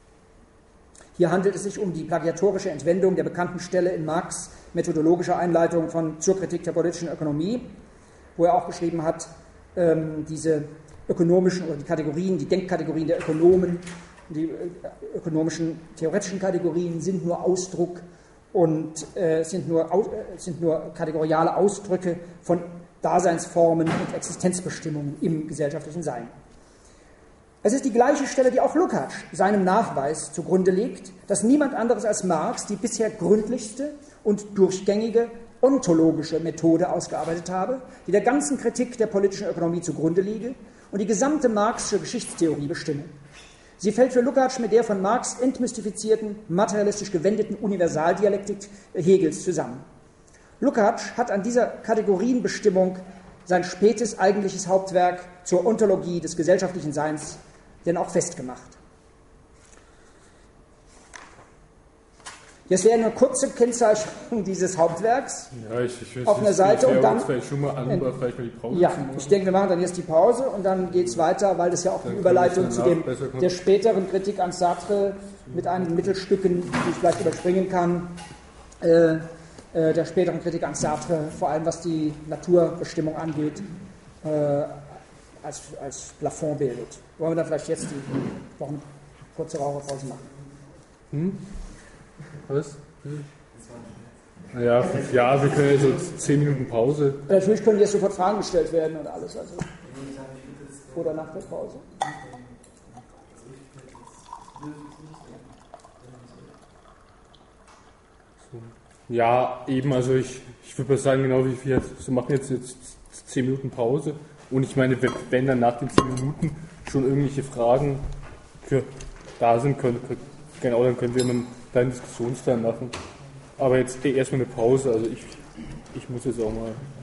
S1: Hier handelt es sich um die plagiatorische Entwendung der bekannten Stelle in Marx' methodologischer Einleitung von Zur Kritik der politischen Ökonomie, wo er auch geschrieben hat, ähm, diese ökonomischen oder die Kategorien, die Denkkategorien der Ökonomen, die äh, ökonomischen theoretischen Kategorien sind nur Ausdruck und äh, sind, nur, äh, sind nur kategoriale Ausdrücke von Daseinsformen und Existenzbestimmungen im gesellschaftlichen Sein. Es ist die gleiche Stelle, die auch Lukács seinem Nachweis zugrunde legt, dass niemand anderes als Marx die bisher gründlichste und durchgängige ontologische Methode ausgearbeitet habe, die der ganzen Kritik der politischen Ökonomie zugrunde liege und die gesamte Marxische Geschichtstheorie bestimme. Sie fällt für Lukács mit der von Marx entmystifizierten, materialistisch gewendeten Universaldialektik Hegels zusammen. Lukács hat an dieser Kategorienbestimmung sein spätes eigentliches Hauptwerk zur Ontologie des gesellschaftlichen Seins denn auch festgemacht. Jetzt wäre eine kurze Kennzeichnung dieses Hauptwerks
S2: ja, ich, ich, ich,
S1: auf einer Seite und dann
S2: vielleicht schon mal an, oder vielleicht mal die Pause
S1: ja, ich denke, wir machen dann jetzt die Pause und dann geht es weiter, weil das ja auch die Überleitung zu dem, der späteren Kritik an Sartre mit einigen Mittelstücken, die ich vielleicht überspringen kann, äh, äh, der späteren Kritik an Sartre, vor allem was die Naturbestimmung angeht, äh, als, als Plafond bildet. Wollen wir dann vielleicht jetzt die noch eine kurze Raucherpause machen?
S2: Hm? Was? Hm. Naja, ja, wir können ja so zehn Minuten Pause.
S1: Natürlich können jetzt sofort Fragen gestellt werden und alles. Also. Oder nach der Pause.
S2: So. Ja, eben, also ich, ich würde mal sagen, genau wie wir so machen jetzt, jetzt zehn Minuten Pause. Und ich meine, wenn dann nach den zehn Minuten schon irgendwelche Fragen für da sind, können, können, genau, dann können wir einen kleinen Diskussionsteil machen. Aber jetzt erstmal eine Pause, also ich, ich muss jetzt auch mal